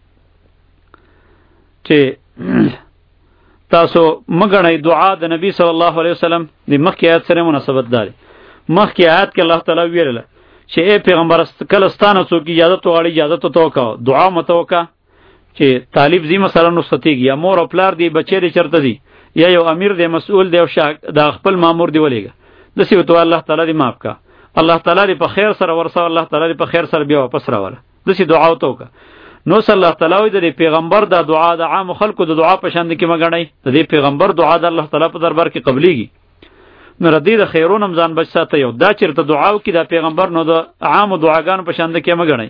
چې تاسو مګنی دعا د نبی صلی الله علیه وسلم د مخکې آیات سره مناسبت دار مخکې آیات کې الله تعالی ویل چې اے پیغمبر کلستانه څوک اجازه تو غړي اجازه تو توکا دعا متوکا چې طالب زی مثلا نو ستیږي یا مور او پلار دی بچی دی چرته دی یا یو امیر دی مسئول دی او شاک د خپل مامور دی ولېګا د سی تو الله تعالی دی معاف کا الله تعالی دی په خیر سره ورسو الله تعالی دی په خیر سره بیا واپس راوله د سی دعا وتوکا نو صلی الله تعالی د پیغمبر د دعا د عام خلکو د دعا په شان کې مګړای د پیغمبر دعا د الله تعالی په دربار کې قبليږي نو ردی د خیرون رمضان بچ ساته یو دا چیرته دعاو کې د پیغمبر نو د عام دعاګانو په شان کې مګړای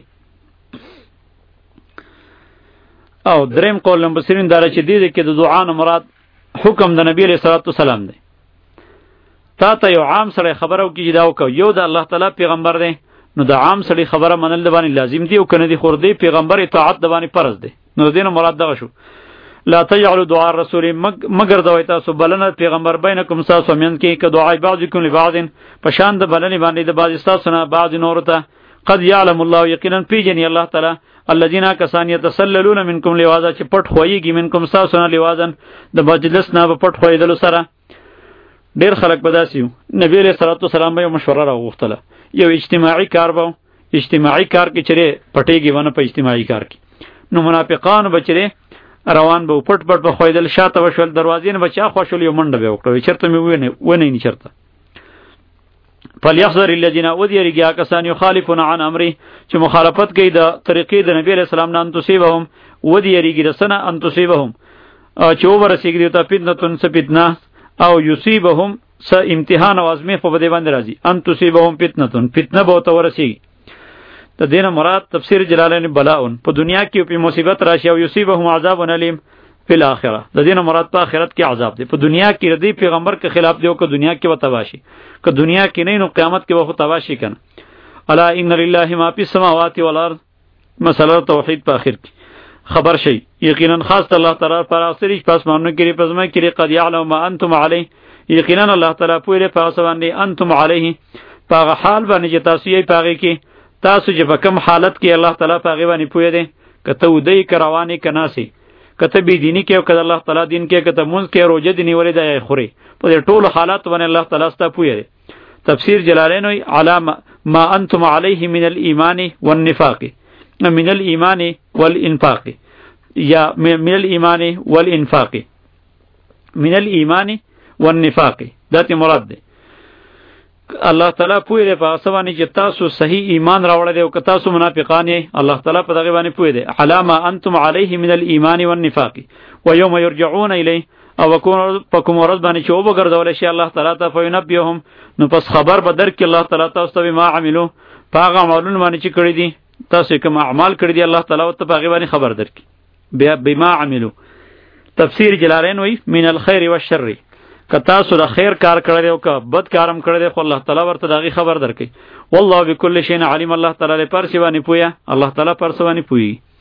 او دریم قول لم بصیرین دار چې دی کې د دعا نه مراد حکم د نبی علیہ الصلوۃ والسلام دی تا ته یو عام سره خبرو کې دا وکاو یو د الله تعالی پیغمبر دی نو د عام سره خبره منل د باندې لازم دی او کنه دی خور دی پیغمبر اطاعت د باندې فرض دی نو دینه مراد دغه شو لا تجعلوا دعاء الرسول مگر دوی تاسو بلنه پیغمبر بینکم تاسو من کې ک دعای بعضکم لبعض پشان د بلنه باندې د بعض تاسو نه بعض نور ته قد يعلم الله یقینا پیجنی الله تعالی الذين كسان يتسللون منكم لواذا چې پټ خوېږي منکم تاسو نه لوازن د مجلس نه په پټ خوېدل سره ډیر خلک بداسیو نبی علیہ الصلوۃ والسلام به مشوره راغوښتله یو اجتماعي کار به اجتماعي کار کې چره پټېږي ونه په اجتماعي کار کې نو منافقان بچره روان به پټ پټ به خویدل شاته وشول دروازې نه بچا خوشول یو منډه به وکړو چرته مې ونه ونه نه چرته فليحذر الذين اوديرګیا کسان يخالفون عن امره چې مخالفت کوي د طریقې د نبی علیہ السلام نه ان تصيبهم وديرګی رسنه ان تصيبهم چې ورسیږي ته فتنه سپیدنا او يصيبهم س امتحان او ازمه په بده باندې راځي ان تصيبهم فتنه فتنه به تو ورسیږي د دینه مراد تفسیر جلالین بلاون په دنیا کې په مصیبت راشي او یصيبهم عذاب الیم فی الاخره د دینه مراد په آخرت کې عذاب دی په دنیا کې ردی پیغمبر کے خلاف دیو که دنیا کې وتواشي که دنیا کې نه نو قیامت کې وخت تواشي کنه الا ان لله ما فی السماوات والارض مسله توحید په اخر کې خبر شي یقینا خاص الله تعالی پر اثرې پس مانو کې پزما کې قد يعلم ما انتم علیه یقینا الله تعالی پوره په اسوان انتم علیه په حال باندې چې تاسو یې پاږي کې تاسو چې په کوم حالت کې الله تعالی په غیبانی پوهه دی کته ودی کروانی کناسی کته بی دینی کې او کته الله تعالی دین کې کته مونږ کې روزه دی نیولې دی خوري په ټولو حالات باندې الله تعالی ستا پوهه دی تفسیر جلالین وی علامه ما انتم علیه من الايمان والنفاق من الايمان والانفاق یا من الايمان والانفاق من الایمان والنفاق دا تی مراد دی. الله تعالی پوی دی په هغه باندې چې تاسو صحیح ایمان راوړی دی او که تاسو منافقان یې الله تعالی په دغه باندې پوی دی. علی ما انتم علیه من الایمان والنفاق ویوم یرجعون الیه او په کوم ورځ باندې چې وبګرځولی شي الله تعالی ته فینبئهم نو پس خبر به درکړي الله تعالی تاسو ته بما عملو په هغه عملونو باندې چې کړي دي تاسو کوم اعمال کړي دي الله تعالی ورته په هغې باندې خبر درکړي. بیا بما عملو تفسیر جلالین وی من الخیر والشر که تاسو د خیر کار کړی دی او که بد کارم کړی دی خو الله تعالی ورته د هغې خبر درکوي. والله بکل شیء علیم الله تعالی پر څه باندې پوهه الله تعالی پر څه باندې پوهېږي.